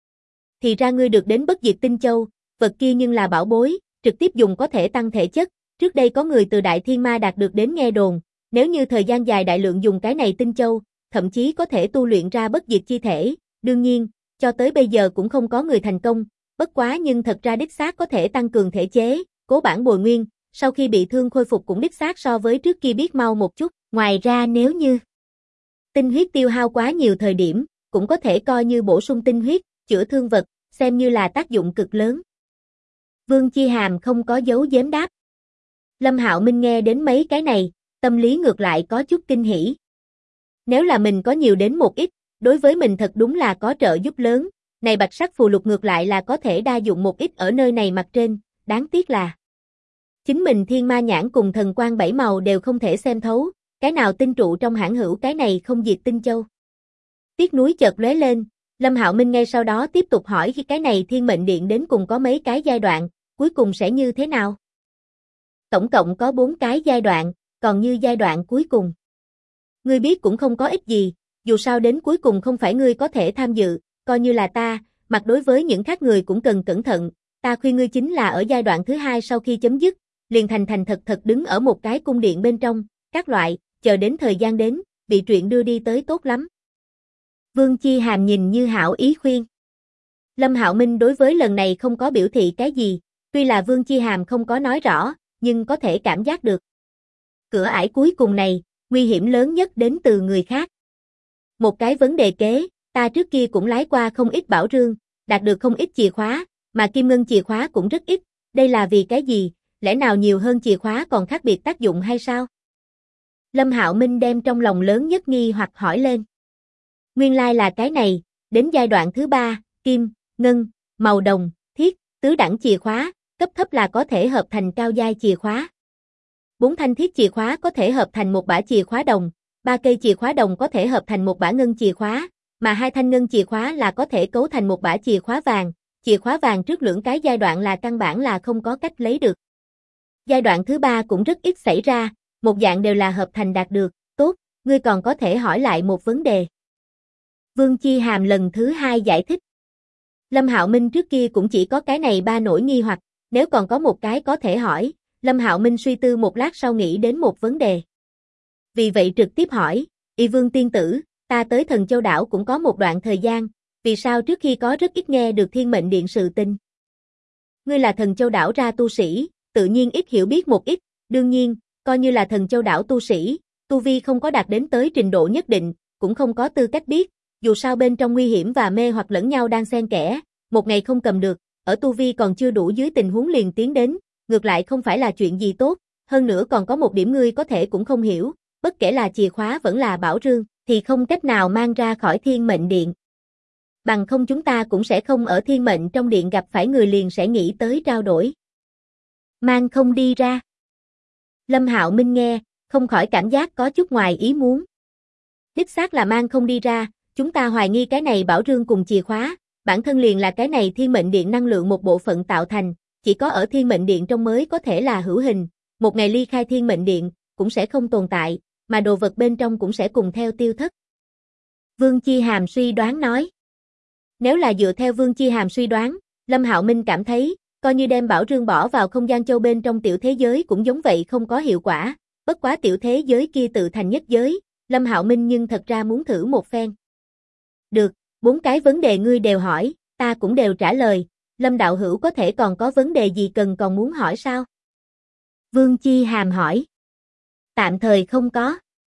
Thì ra ngươi được đến bất diệt tinh châu, vật kia nhưng là bảo bối, trực tiếp dùng có thể tăng thể chất, trước đây có người từ Đại Thiên Ma đạt được đến nghe đồn, nếu như thời gian dài đại lượng dùng cái này tinh châu, thậm chí có thể tu luyện ra bất diệt chi thể, đương nhiên, cho tới bây giờ cũng không có người thành công, bất quá nhưng thật ra đích xác có thể tăng cường thể chế, cố bản bồi nguyên, sau khi bị thương khôi phục cũng đích xác so với trước kia biết mau một chút, ngoài ra nếu như tinh huyết tiêu hao quá nhiều thời điểm, cũng có thể coi như bổ sung tinh huyết, chữa thương vật, xem như là tác dụng cực lớn. Vương Chi Hàm không có giấu giếm đáp. Lâm Hạo Minh nghe đến mấy cái này, tâm lý ngược lại có chút kinh hỉ. Nếu là mình có nhiều đến một ít, đối với mình thật đúng là có trợ giúp lớn, này bạch sắc phù lục ngược lại là có thể đa dụng một ít ở nơi này mặt trên, đáng tiếc là chính mình thiên ma nhãn cùng thần quang bảy màu đều không thể xem thấu, cái nào tinh trụ trong hãng hữu cái này không diệt tinh châu. Tiếc núi chợt lóe lên, Lâm Hạo Minh ngay sau đó tiếp tục hỏi cái này thiên mệnh điện đến cùng có mấy cái giai đoạn, cuối cùng sẽ như thế nào? Tổng cộng có 4 cái giai đoạn, còn như giai đoạn cuối cùng. Ngươi biết cũng không có ích gì, dù sao đến cuối cùng không phải ngươi có thể tham dự, coi như là ta, mặt đối với những khác người cũng cần cẩn thận, ta khuyên ngươi chính là ở giai đoạn thứ 2 sau khi chấm dứt, liền thành thành thật thật đứng ở một cái cung điện bên trong, các loại, chờ đến thời gian đến, bị truyện đưa đi tới tốt lắm. Vương Chi Hàm nhìn như hảo ý khuyên. Lâm Hạo Minh đối với lần này không có biểu thị cái gì, tuy là Vương Chi Hàm không có nói rõ, nhưng có thể cảm giác được. Cửa ải cuối cùng này, nguy hiểm lớn nhất đến từ người khác. Một cái vấn đề kế, ta trước kia cũng lái qua không ít bảo rương, đạt được không ít chìa khóa, mà kim ngân chìa khóa cũng rất ít, đây là vì cái gì, lẽ nào nhiều hơn chìa khóa còn khác biệt tác dụng hay sao? Lâm Hạo Minh đem trong lòng lớn nhất nghi hoặc hỏi lên. Nguyên lai là cái này, đến giai đoạn thứ 3, kim, ngân, màu đồng, thiết, tứ đẳng chìa khóa, cấp thấp là có thể hợp thành cao giai chìa khóa. 4 thanh thiết chìa khóa có thể hợp thành một bả chìa khóa đồng, 3 cây chìa khóa đồng có thể hợp thành một bả ngân chìa khóa, mà 2 thanh ngân chìa khóa là có thể cấu thành một bả chìa khóa vàng trước lưỡng cái giai đoạn là căn bản là không có cách lấy được. Giai đoạn thứ 3 cũng rất ít xảy ra, một dạng đều là hợp thành đạt được, tốt, ngươi còn có thể hỏi lại một vấn đề. Vương Chi Hàm lần thứ 2 giải thích. Lâm Hạo Minh trước kia cũng chỉ có cái này 3 nỗi nghi hoặc, nếu còn có một cái có thể hỏi, Lâm Hạo Minh suy tư một lát sau nghĩ đến một vấn đề. Vì vậy trực tiếp hỏi, Y Vương tiên tử, ta tới Thần Châu đảo cũng có một đoạn thời gian, vì sao trước khi có rất ít nghe được Thiên Mệnh Điện sự tình? Ngươi là Thần Châu đảo ra tu sĩ, tự nhiên ít hiểu biết một ít, đương nhiên, coi như là Thần Châu đảo tu sĩ, tu vi không có đạt đến tới trình độ nhất định, cũng không có tư cách biết, dù sao bên trong nguy hiểm và mê hoặc lẫn nhau đang xen kẽ, một ngày không cầm được, ở tu vi còn chưa đủ dưới tình huống liền tiến đến, ngược lại không phải là chuyện gì tốt, hơn nữa còn có một điểm ngươi có thể cũng không hiểu, bất kể là chìa khóa vẫn là bảo rương, thì không cách nào mang ra khỏi Thiên Mệnh Điện. Bằng không chúng ta cũng sẽ không ở Thiên Mệnh trong điện gặp phải người liền sẽ nghĩ tới trao đổi. Mang không đi ra. Lâm Hạo Minh nghe, không khỏi cảm giác có chút ngoài ý muốn. Đích xác là mang không đi ra, chúng ta hoài nghi cái này bảo rương cùng chìa khóa, bản thân liền là cái này Thiên Mệnh Điện năng lượng một bộ phận tạo thành, chỉ có ở Thiên Mệnh Điện trong mới có thể là hữu hình, một ngày ly khai Thiên Mệnh Điện, cũng sẽ không tồn tại, mà đồ vật bên trong cũng sẽ cùng theo tiêu thất. Vương Chi Hàm suy đoán nói. Nếu là dựa theo Vương Chi Hàm suy đoán, Lâm Hạo Minh cảm thấy, coi như đem bảo rương bỏ vào không gian châu bên trong tiểu thế giới cũng giống vậy không có hiệu quả, bất quá tiểu thế giới kia tự thành nhất giới, Lâm Hạo Minh nhưng thật ra muốn thử một phen. Được, 4 cái vấn đề ngươi đều hỏi, ta cũng đều trả lời, Lâm đạo hữu có thể còn có vấn đề gì cần còn muốn hỏi sao? Vương Chi Hàm hỏi. Tạm thời không có.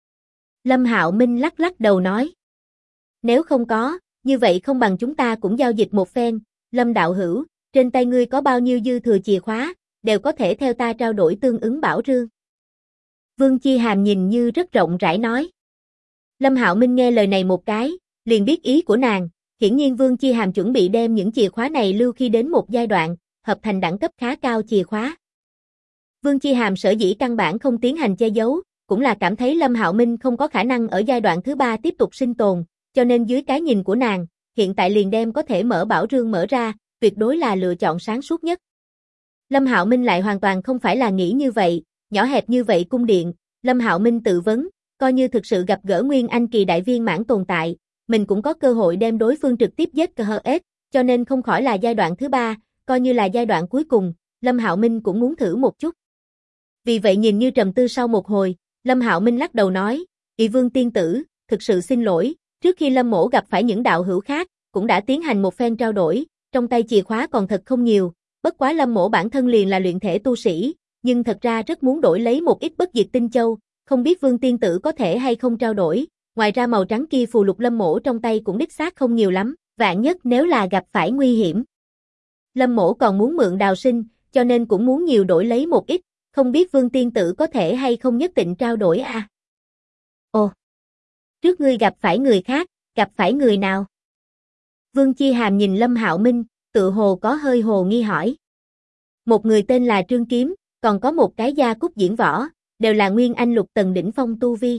Lâm Hạo Minh lắc lắc đầu nói. Nếu không có, như vậy không bằng chúng ta cũng giao dịch một phen, Lâm đạo hữu, trên tay ngươi có bao nhiêu dư thừa chìa khóa, đều có thể theo ta trao đổi tương ứng bảo rương. Vương Chi Hàm nhìn như rất rộng rãi nói. Lâm Hạo Minh nghe lời này một cái, liền biết ý của nàng, hiển nhiên Vương Chi Hàm chuẩn bị đem những chìa khóa này lưu khi đến một giai đoạn, hợp thành đẳng cấp khá cao chìa khóa. Vương Chi Hàm sở dĩ căn bản không tiến hành che giấu, cũng là cảm thấy Lâm Hạo Minh không có khả năng ở giai đoạn thứ 3 tiếp tục sinh tồn, cho nên dưới cái nhìn của nàng, hiện tại liền đem có thể mở bảo rương mở ra, tuyệt đối là lựa chọn sáng suốt nhất. Lâm Hạo Minh lại hoàn toàn không phải là nghĩ như vậy, nhỏ hẹp như vậy cung điện, Lâm Hạo Minh tự vấn, coi như thực sự gặp gỡ Nguyên Anh kỳ đại viên mãn tồn tại, mình cũng có cơ hội đem đối phương trực tiếp giết cơ HS, cho nên không khỏi là giai đoạn thứ 3, coi như là giai đoạn cuối cùng, Lâm Hạo Minh cũng muốn thử một chút. Vì vậy nhìn như trầm tư sau một hồi, Lâm Hạo Minh lắc đầu nói, "Ỷ Vương tiên tử, thực sự xin lỗi, trước khi Lâm mỗ gặp phải những đạo hữu khác, cũng đã tiến hành một phen trao đổi, trong tay chìa khóa còn thật không nhiều, bất quá Lâm mỗ bản thân liền là luyện thể tu sĩ, nhưng thật ra rất muốn đổi lấy một ít bất diệt tinh châu, không biết Vương tiên tử có thể hay không trao đổi, ngoài ra màu trắng kia phù lục Lâm mỗ trong tay cũng đích xác không nhiều lắm, vạn nhất nếu là gặp phải nguy hiểm. Lâm mỗ còn muốn mượn đào sinh, cho nên cũng muốn nhiều đổi lấy một ít, không biết Vương tiên tử có thể hay không nhất định trao đổi à?" "Ồ, trước ngươi gặp phải người khác, gặp phải người nào?" Vương Chi Hàm nhìn Lâm Hạo Minh, tự hồ có hơi hồ nghi hỏi. "Một người tên là Trương Kiếm, còn có một cái Gia Cúc Diễn Võ, đều là Nguyên Anh lục tầng đỉnh phong tu vi."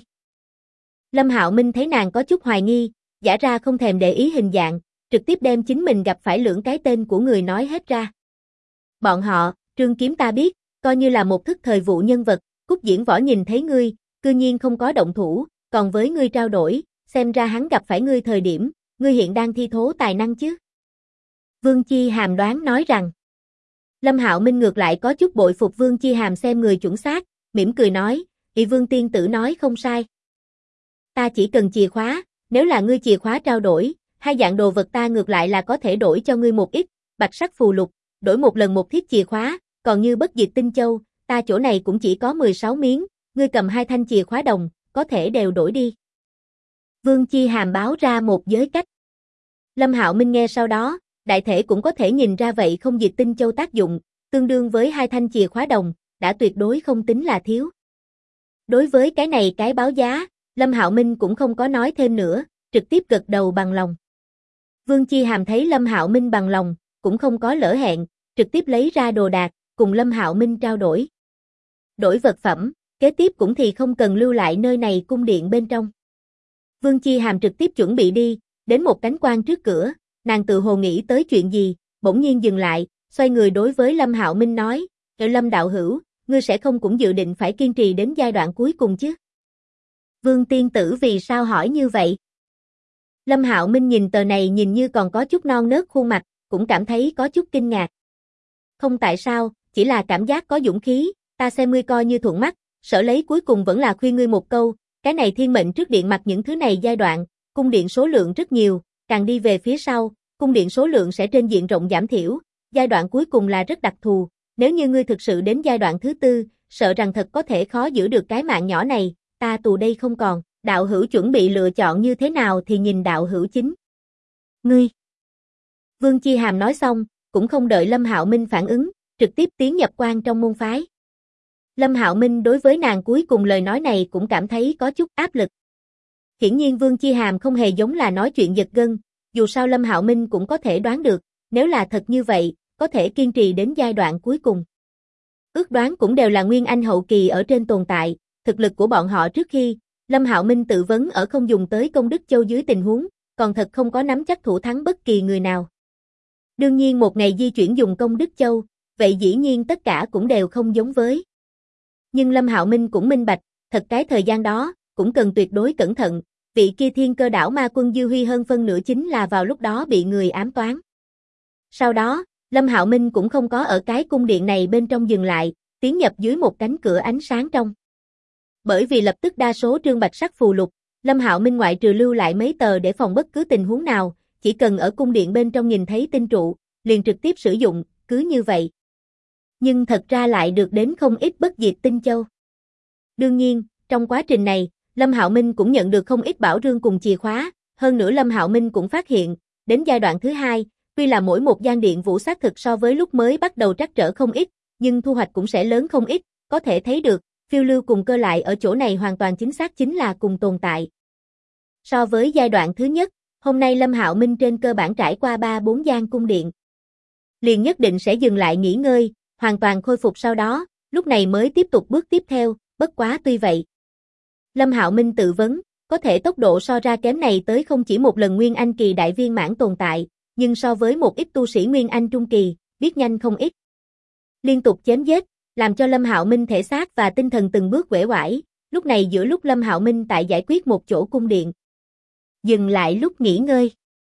Lâm Hạo Minh thấy nàng có chút hoài nghi, giả ra không thèm để ý hình dạng, trực tiếp đem chính mình gặp phải lưỡng cái tên của người nói hết ra. "Bọn họ, Trương Kiếm ta biết, coi như là một thức thời vụ nhân vật, Cúc Diễn Võ nhìn thấy ngươi, cư nhiên không có động thủ, còn với ngươi trao đổi, xem ra hắn gặp phải ngươi thời điểm, ngươi hiện đang thi thố tài năng chứ?" Vương Chi Hàm đoán nói rằng. Lâm Hạo Minh ngược lại có chút bội phục Vương Chi Hàm xem người chuẩn xác, mỉm cười nói, "Ỷ Vương tiên tử nói không sai. Ta chỉ cần chìa khóa, nếu là ngươi chìa khóa trao đổi, hai dạng đồ vật ta ngược lại là có thể đổi cho ngươi một ít, bạch sắc phù lục, đổi một lần một thiết chìa khóa, còn như bất diệt tinh châu, ta chỗ này cũng chỉ có 16 miếng, ngươi cầm 2 thanh chìa khóa đồng, có thể đều đổi đi." Vương Chi Hàm báo ra một giới cách. Lâm Hạo Minh nghe sau đó, đại thể cũng có thể nhìn ra vậy không diệt tinh châu tác dụng, tương đương với 2 thanh chìa khóa đồng, đã tuyệt đối không tính là thiếu. Đối với cái này cái báo giá, Lâm Hạo Minh cũng không có nói thêm nữa, trực tiếp gật đầu bằng lòng. Vương Chi Hàm thấy Lâm Hạo Minh bằng lòng, cũng không có lỡ hẹn, trực tiếp lấy ra đồ đạc, cùng Lâm Hạo Minh trao đổi. Đổi vật phẩm, kế tiếp cũng thì không cần lưu lại nơi này cung điện bên trong. Vương Chi Hàm trực tiếp chuẩn bị đi, đến một cánh quan trước cửa, nàng tự hồ nghĩ tới chuyện gì, bỗng nhiên dừng lại, xoay người đối với Lâm Hạo Minh nói, "Lâm đạo hữu, ngươi sẽ không cũng dự định phải kiên trì đến giai đoạn cuối cùng chứ?" "Vương tiên tử vì sao hỏi như vậy?" Lâm Hạo Minh nhìn tờ này nhìn như còn có chút non nớt khuôn mặt, cũng cảm thấy có chút kinh ngạc. "Không tại sao, chỉ là cảm giác có dũng khí, ta xem ngươi coi như thuận mắt, sở lấy cuối cùng vẫn là khuyên ngươi một câu, cái này thiên mệnh trước điện mặt những thứ này giai đoạn, cung điện số lượng rất nhiều, càng đi về phía sau, cung điện số lượng sẽ trên diện rộng giảm thiểu, giai đoạn cuối cùng là rất đặc thù, nếu như ngươi thực sự đến giai đoạn thứ 4, sợ rằng thật có thể khó giữ được cái mạng nhỏ này, ta tù đây không còn, đạo hữu chuẩn bị lựa chọn như thế nào thì nhìn đạo hữu chính." "Ngươi." Vương Chi Hàm nói xong, cũng không đợi Lâm Hạo Minh phản ứng, trực tiếp tiến nhập quan trong môn phái. Lâm Hạo Minh đối với nàng cuối cùng lời nói này cũng cảm thấy có chút áp lực. Hiển nhiên Vương Chi Hàm không hề giống là nói chuyện giật gân, dù sao Lâm Hạo Minh cũng có thể đoán được, nếu là thật như vậy, có thể kiên trì đến giai đoạn cuối cùng. Ước đoán cũng đều là Nguyên Anh hậu kỳ ở trên tồn tại, thực lực của bọn họ trước khi, Lâm Hạo Minh tự vấn ở không dùng tới công đức châu dưới tình huống, còn thật không có nắm chắc thủ thắng bất kỳ người nào. Đương nhiên một ngày di chuyển dùng công đức châu, vậy dĩ nhiên tất cả cũng đều không giống với. Nhưng Lâm Hạo Minh cũng minh bạch, thật cái thời gian đó, cũng cần tuyệt đối cẩn thận, vị kia Thiên Cơ Đảo Ma Quân Dư Huy hơn phân nửa chính là vào lúc đó bị người ám toán. Sau đó, Lâm Hạo Minh cũng không có ở cái cung điện này bên trong dừng lại, tiến nhập dưới một cánh cửa ánh sáng trong. Bởi vì lập tức đa số trương bạch sắc phù lục, Lâm Hạo Minh ngoại trừ lưu lại mấy tờ để phòng bất cứ tình huống nào, chỉ cần ở cung điện bên trong nhìn thấy tinh trụ, liền trực tiếp sử dụng, cứ như vậy. Nhưng thật ra lại được đến không ít bất diệt tinh châu. Đương nhiên, trong quá trình này, Lâm Hạo Minh cũng nhận được không ít bảo rương cùng chìa khóa, hơn nữa Lâm Hạo Minh cũng phát hiện, đến giai đoạn thứ 2, tuy là mỗi một gian điện vũ xác thực so với lúc mới bắt đầu trắc trở không ít, nhưng thu hoạch cũng sẽ lớn không ít, có thể thấy được, phiêu lưu cùng cơ lại ở chỗ này hoàn toàn chính xác chính là cùng tồn tại. So với giai đoạn thứ nhất, hôm nay Lâm Hạo Minh trên cơ bản trải qua 3-4 gian cung điện. Liền nhất định sẽ dừng lại nghỉ ngơi, hoàn toàn khôi phục sau đó, lúc này mới tiếp tục bước tiếp theo, bất quá tuy vậy. Lâm Hạo Minh tự vấn, có thể tốc độ so ra kém này tới không chỉ một lần Nguyên Anh kỳ đại viên mãn tồn tại, nhưng so với một ít tu sĩ Nguyên Anh trung kỳ, biết nhanh không ít. Liên tục chém giết, làm cho Lâm Hạo Minh thể xác và tinh thần từng bước uể oải, lúc này giữa lúc Lâm Hạo Minh tại giải quyết một chỗ cung điện. Dừng lại lúc nghỉ ngơi.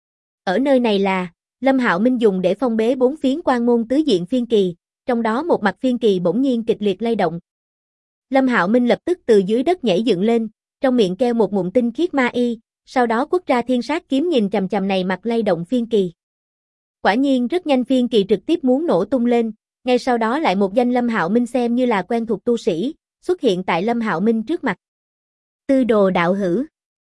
Ở nơi này là, Lâm Hạo Minh dùng để phong bế 4 phiến quan môn tứ diện phiên kỳ, trong đó một mặt phiên kỳ bỗng nhiên kịch liệt lay động. Lâm Hạo Minh lập tức từ dưới đất nhảy dựng lên, trong miệng kêu một ngụm tinh khiết ma y, sau đó quất ra thiên sát kiếm nhìn chằm chằm này mặt lay động phiên kỳ. Quả nhiên rất nhanh phiên kỳ trực tiếp muốn nổ tung lên, ngay sau đó lại một danh Lâm Hạo Minh xem như là quen thuộc tu sĩ, xuất hiện tại Lâm Hạo Minh trước mặt. Tư đồ đạo hữu.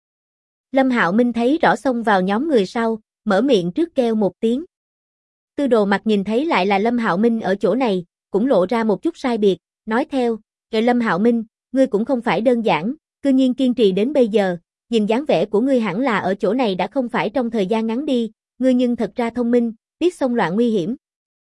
Lâm Hạo Minh thấy rõ xông vào nhóm người sau, mở miệng trước kêu một tiếng. Tư đồ mặt nhìn thấy lại là Lâm Hạo Minh ở chỗ này, cũng lộ ra một chút sai biệt, nói theo, "Kệ Lâm Hạo Minh, ngươi cũng không phải đơn giản, cư nhiên kiên trì đến bây giờ, nhìn dáng vẻ của ngươi hẳn là ở chỗ này đã không phải trong thời gian ngắn đi, ngươi nhưng thật ra thông minh, biết xông loạn nguy hiểm."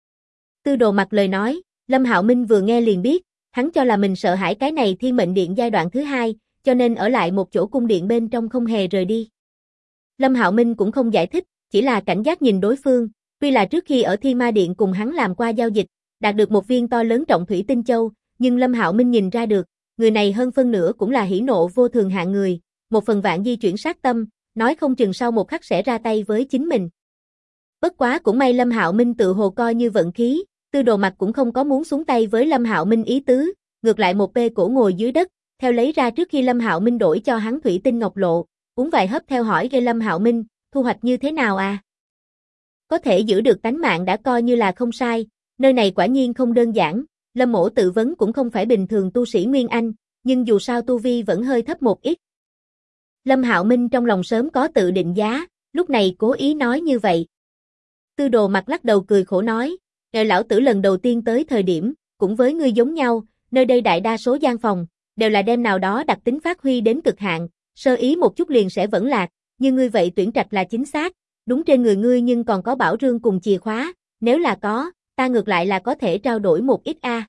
Tư đồ mặt lời nói, Lâm Hạo Minh vừa nghe liền biết, hắn cho là mình sợ hãi cái này Thiên Mệnh Điện giai đoạn thứ 2, cho nên ở lại một chỗ cung điện bên trong không hề rời đi. Lâm Hạo Minh cũng không giải thích, chỉ là cảnh giác nhìn đối phương, tuy là trước khi ở Thiên Ma Điện cùng hắn làm qua giao dịch, đạt được một viên to lớn trọng thủy tinh châu, nhưng Lâm Hạo Minh nhìn ra được, người này hơn phân nửa cũng là hỉ nộ vô thường hạng người, một phần vạn di chuyển sát tâm, nói không chừng sau một khắc sẽ ra tay với chính mình. Bất quá cũng may Lâm Hạo Minh tự hồ coi như vận khí, Tư đồ mặt cũng không có muốn xuống tay với Lâm Hạo Minh ý tứ, ngược lại một bê cổ ngồi dưới đất, theo lấy ra trước khi Lâm Hạo Minh đổi cho hắn thủy tinh ngọc lộ, uống vài hớp theo hỏi gây Lâm Hạo Minh, thu hoạch như thế nào à? Có thể giữ được tánh mạng đã coi như là không sai, nơi này quả nhiên không đơn giản, Lâm Mỗ tự vấn cũng không phải bình thường tu sĩ Nguyên Anh, nhưng dù sao tu vi vẫn hơi thấp một ít. Lâm Hạo Minh trong lòng sớm có tự định giá, lúc này cố ý nói như vậy. Tư đồ mặt lắc đầu cười khổ nói, lão tử lần đầu tiên tới thời điểm, cũng với ngươi giống nhau, nơi đây đại đa số gian phòng, đều là đem nào đó đặc tính phát huy đến cực hạn, sơ ý một chút liền sẽ vẫn lạc, như ngươi vậy tuyển trạch là chính xác, đúng trên người ngươi nhưng còn có bảo rương cùng chìa khóa, nếu là có, ta ngược lại là có thể trao đổi một ít a.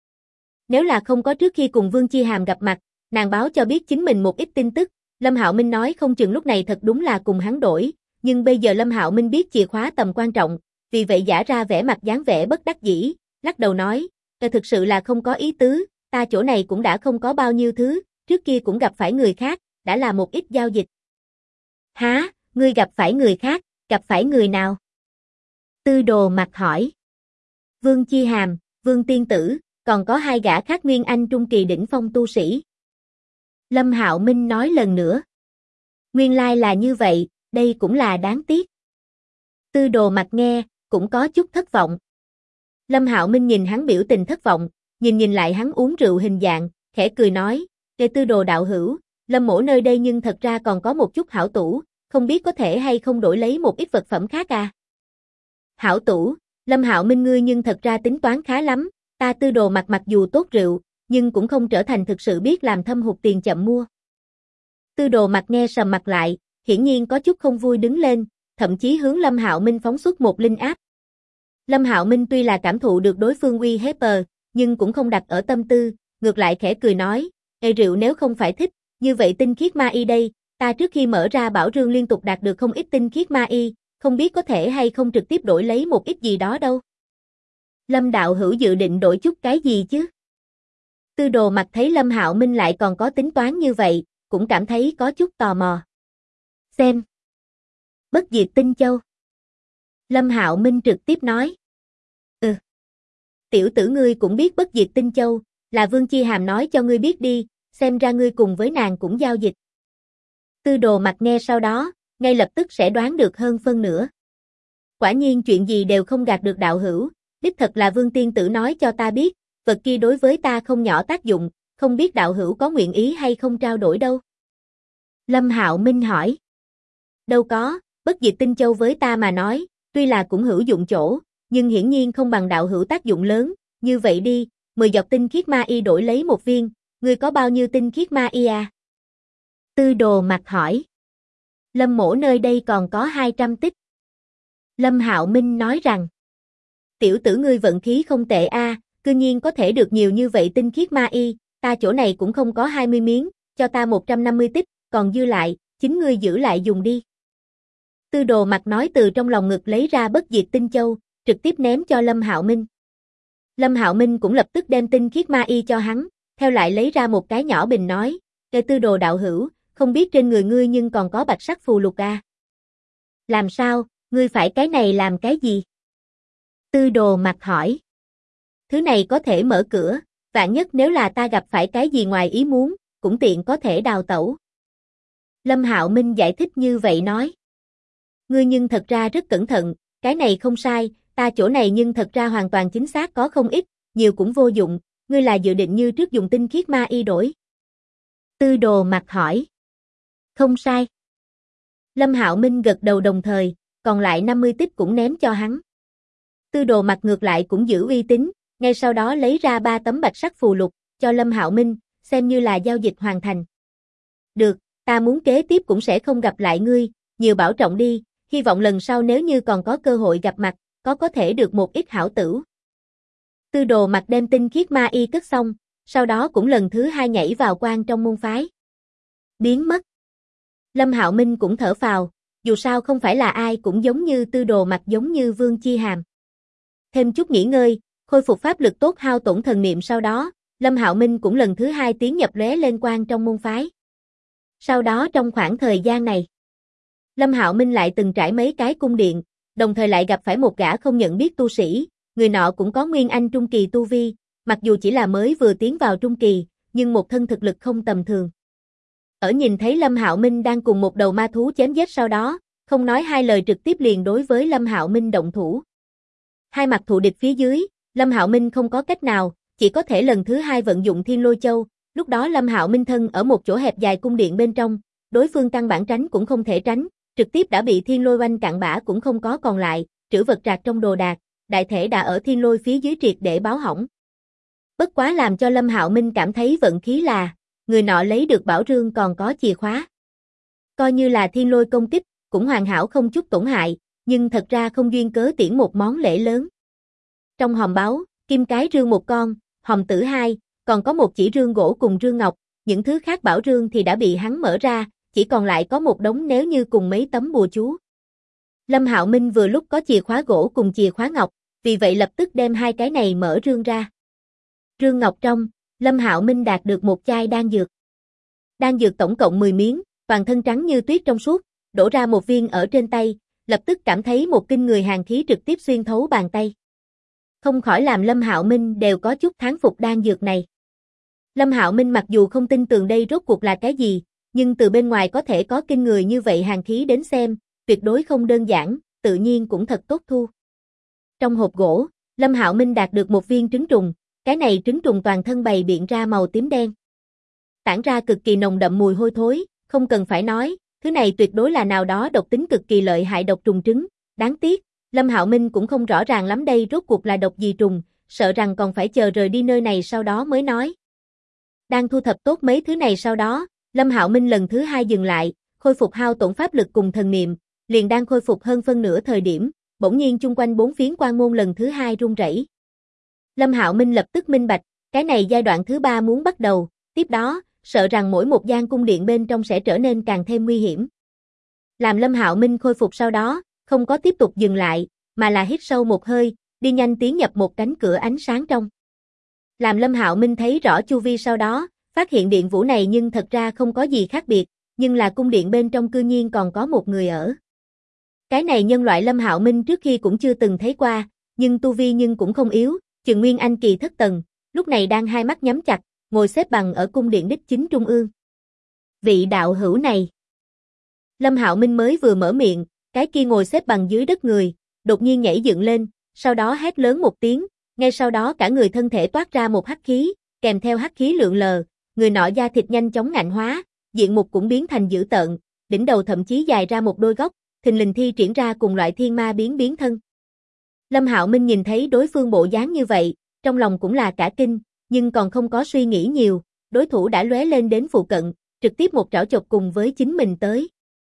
Nếu là không có trước khi cùng Vương Chi Hàm gặp mặt, nàng báo cho biết chính mình một ít tin tức, Lâm Hạo Minh nói không chừng lúc này thật đúng là cùng hắn đổi, nhưng bây giờ Lâm Hạo Minh biết chìa khóa tầm quan trọng, vì vậy giả ra vẻ mặt dáng vẻ bất đắc dĩ, lắc đầu nói, thực sự là không có ý tứ, ta chỗ này cũng đã không có bao nhiêu thứ, trước kia cũng gặp phải người khác, đã là một ít giao dịch. Hả, ngươi gặp phải người khác, gặp phải người nào? Tư đồ mặt hỏi. Vương Chi Hàm, Vương Tiên Tử, còn có 2 gã khác Nguyên Anh trung kỳ đỉnh phong tu sĩ. Lâm Hạo Minh nói lần nữa. Nguyên lai là như vậy, đây cũng là đáng tiếc. Tư đồ mặt nghe, cũng có chút thất vọng. Lâm Hạo Minh nhìn hắn biểu tình thất vọng, nhìn lại hắn uống rượu hình dạng, khẽ cười nói, "Kệ Tư đồ đạo hữu, Lâm mỗ nơi đây nhưng thật ra còn có một chút hảo tủ, không biết có thể hay không đổi lấy một ít vật phẩm khác à?" Hảo tủ, Lâm Hạo Minh ngươi nhưng thật ra tính toán khá lắm, ta Tư đồ mặt mặc dù tốt rượu, nhưng cũng không trở thành thực sự biết làm thâm hụt tiền chậm mua. Tư đồ mặt nghe sầm mặt lại, hiển nhiên có chút không vui đứng lên, thậm chí hướng Lâm Hạo Minh phóng xuất một linh áp. Lâm Hạo Minh tuy là cảm thụ được đối phương uy hiếp nhưng cũng không đặt ở tâm tư, ngược lại khẽ cười nói, rượu nếu không phải thích, như vậy tinh khiết ma y đây, ta trước khi mở ra bảo rương liên tục đạt được không ít tinh khiết ma y, không biết có thể hay không trực tiếp đổi lấy một ít gì đó đâu. Lâm đạo hữu dự định đổi chút cái gì chứ? Tư đồ mặt thấy Lâm Hạo Minh lại còn có tính toán như vậy, cũng cảm thấy có chút tò mò. Xem. Bất diệt tinh châu. Lâm Hạo Minh trực tiếp nói. Tiểu tử ngươi cũng biết bất diệt tinh châu, là Vương Chi Hàm nói cho ngươi biết đi, xem ra ngươi cùng với nàng cũng giao dịch. Tư đồ mặt nghe sau đó, ngay lập tức sẽ đoán được hơn phân nửa. Quả nhiên chuyện gì đều không gạt được đạo hữu, đích thật là Vương Tiên Tử nói cho ta biết, vật kia đối với ta không nhỏ tác dụng, không biết đạo hữu có nguyện ý hay không trao đổi đâu. Lâm Hạo Minh hỏi. Đâu có, bất diệt tinh châu với ta mà nói, tuy là cũng hữu dụng chỗ, nhưng hiển nhiên không bằng đạo hữu tác dụng lớn, như vậy đi, 10 giọt tinh khiết ma y đổi lấy một viên, ngươi có bao nhiêu tinh khiết ma y à? Tư đồ mặt hỏi. Lâm mỗ nơi đây còn có 200 tích. Lâm Hạo Minh nói rằng, tiểu tử ngươi vận khí không tệ a, cư nhiên có thể được nhiều như vậy tinh khiết ma y, ta chỗ này cũng không có 20 miếng, cho ta 150 tích, còn dư lại, chính ngươi giữ lại dùng đi. Tư Đồ Mặc nói từ trong lòng ngực lấy ra bất diệt tinh châu, trực tiếp ném cho Lâm Hạo Minh. Lâm Hạo Minh cũng lập tức đem tinh khiết ma y cho hắn, theo lại lấy ra một cái nhỏ bình nói, kể Tư Đồ đạo hữu, không biết trên người ngươi nhưng còn có bạch sắc phù lục à? Làm sao, ngươi phải cái này làm cái gì? Tư Đồ Mặc hỏi. Thứ này có thể mở cửa, vạn nhất nếu là ta gặp phải cái gì ngoài ý muốn, cũng tiện có thể đào tẩu. Lâm Hạo Minh giải thích như vậy nói. Ngươi nhưng thật ra rất cẩn thận, cái này không sai, ta chỗ này nhưng thật ra hoàn toàn chính xác có không ít, nhiều cũng vô dụng, ngươi là dự định như trước dùng tinh khiết ma y đổi. Tư Đồ Mặc hỏi. Không sai. Lâm Hạo Minh gật đầu đồng thời, còn lại 50 tích cũng ném cho hắn. Tư Đồ Mặc ngược lại cũng giữ uy tín, ngay sau đó lấy ra 3 tấm bạch sắc phù lục, cho Lâm Hạo Minh, xem như là giao dịch hoàn thành. Được, ta muốn kế tiếp cũng sẽ không gặp lại ngươi, nhiều bảo trọng đi, hy vọng lần sau nếu như còn có cơ hội gặp mặt, có thể được một ít hảo tửu. Tư Đồ Mặc đem tinh khiết ma y cất xong, sau đó cũng lần thứ 2 nhảy vào quan trong môn phái. Biến mất. Lâm Hạo Minh cũng thở phào, dù sao không phải là ai cũng giống như Tư Đồ Mặc giống như Vương Chi Hàm. Thêm chút nghỉ ngơi, khôi phục pháp lực tốt hao tổn thần niệm sau đó, Lâm Hạo Minh cũng lần thứ 2 tiến nhập lóe lên quan trong môn phái. Sau đó trong khoảng thời gian này, Lâm Hạo Minh lại từng trải mấy cái cung điện, đồng thời lại gặp phải một gã không nhận biết tu sĩ, người nọ cũng có nguyên anh trung kỳ tu vi, mặc dù chỉ là mới vừa tiến vào trung kỳ, nhưng một thân thực lực không tầm thường. Ở nhìn thấy Lâm Hạo Minh đang cùng một đầu ma thú chém giết sau đó, không nói hai lời trực tiếp liền đối với Lâm Hạo Minh động thủ. Hai mặt thù địch phía dưới, Lâm Hạo Minh không có cách nào, chỉ có thể lần thứ 2 vận dụng Thiên Lôi Châu, lúc đó Lâm Hạo Minh thân ở một chỗ hẹp dài cung điện bên trong, đối phương căn bản tránh cũng không thể tránh, trực tiếp đã bị Thiên Lôi oanh cạn bã cũng không có còn lại, trữ vật trạc trong đồ đạc, đại thể đã ở Thiên Lôi phía dưới triệt để báo hỏng. Bất quá làm cho Lâm Hạo Minh cảm thấy vận khí là, người nọ lấy được bảo rương còn có chìa khóa. Coi như là Thiên Lôi công kích, cũng hoàn hảo không chút tổn hại, nhưng thật ra không duyên cớ tiễn một món lễ lớn. Trong hòm báu, kim cái rương một con, hòm tử 2, còn có một chỉ rương gỗ cùng rương ngọc, những thứ khác bảo rương thì đã bị hắn mở ra, chỉ còn lại có một đống nếu như cùng mấy tấm bùa chú. Lâm Hạo Minh vừa lúc có chìa khóa gỗ cùng chìa khóa ngọc, vì vậy lập tức đem hai cái này mở rương ra. Rương ngọc trong, Lâm Hạo Minh đạt được một chai đan dược. Đan dược tổng cộng 10 miếng, toàn thân trắng như tuyết trong suốt, đổ ra một viên ở trên tay, lập tức cảm thấy một kinh người hàn khí trực tiếp xuyên thấu bàn tay. Không khỏi làm Lâm Hạo Minh đều có chút thán phục đan dược này. Lâm Hạo Minh mặc dù không tin tưởng đây rốt cuộc là cái gì, nhưng từ bên ngoài có thể có kinh người như vậy hàn khí đến xem, tuyệt đối không đơn giản, tự nhiên cũng thật tốt thu. Trong hộp gỗ, Lâm Hạo Minh đạt được một viên trứng trùng, cái này trứng trùng toàn thân bày biện ra màu tím đen. Tản ra cực kỳ nồng đậm mùi hôi thối, không cần phải nói, thứ này tuyệt đối là nào đó độc tính cực kỳ lợi hại độc trùng trứng, đáng tiếc, Lâm Hạo Minh cũng không rõ ràng lắm đây rốt cuộc là độc gì trùng, sợ rằng còn phải chờ rời đi nơi này sau đó mới nói. Đang thu thập tốt mấy thứ này sau đó, Lâm Hạo Minh lần thứ 2 dừng lại, khôi phục hao tổn pháp lực cùng thần niệm, liền đang khôi phục hơn phân nửa thời điểm, bỗng nhiên chung quanh 4 phiến quan môn lần thứ 2 rung rẩy. Lâm Hạo Minh lập tức minh bạch, cái này giai đoạn thứ 3 muốn bắt đầu, tiếp đó, sợ rằng mỗi một gian cung điện bên trong sẽ trở nên càng thêm nguy hiểm. Làm Lâm Hạo Minh khôi phục sau đó, không có tiếp tục dừng lại, mà là hít sâu một hơi, đi nhanh tiến nhập một cánh cửa ánh sáng trong. Làm Lâm Hạo Minh thấy rõ chu vi sau đó, phát hiện điện vũ này nhưng thật ra không có gì khác biệt, nhưng là cung điện bên trong cư nhiên còn có một người ở. Cái này nhân loại Lâm Hạo Minh trước khi cũng chưa từng thấy qua, nhưng tu vi nhưng cũng không yếu, chừng nguyên anh kỳ thất tầng, lúc này đang hai mắt nhắm chặt, ngồi xếp bằng ở cung điện đích chính trung ương. Vị đạo hữu này. Lâm Hạo Minh mới vừa mở miệng, cái kia ngồi xếp bằng dưới đất người, đột nhiên nhảy dựng lên, sau đó hét lớn một tiếng, ngay sau đó cả người thân thể toát ra một hắc khí, kèm theo hắc khí lượn lờ, người nọ da thịt nhanh chóng ngạnh hóa, diện mục cũng biến thành dữ tợn, đỉnh đầu thậm chí dài ra một đôi góc, thình lình thi triển ra cùng loại thiên ma biến thân. Lâm Hạo Minh nhìn thấy đối phương bộ dáng như vậy, trong lòng cũng là cả kinh, nhưng còn không có suy nghĩ nhiều, đối thủ đã lóe lên đến phụ cận, trực tiếp một trảo chộp cùng với chính mình tới.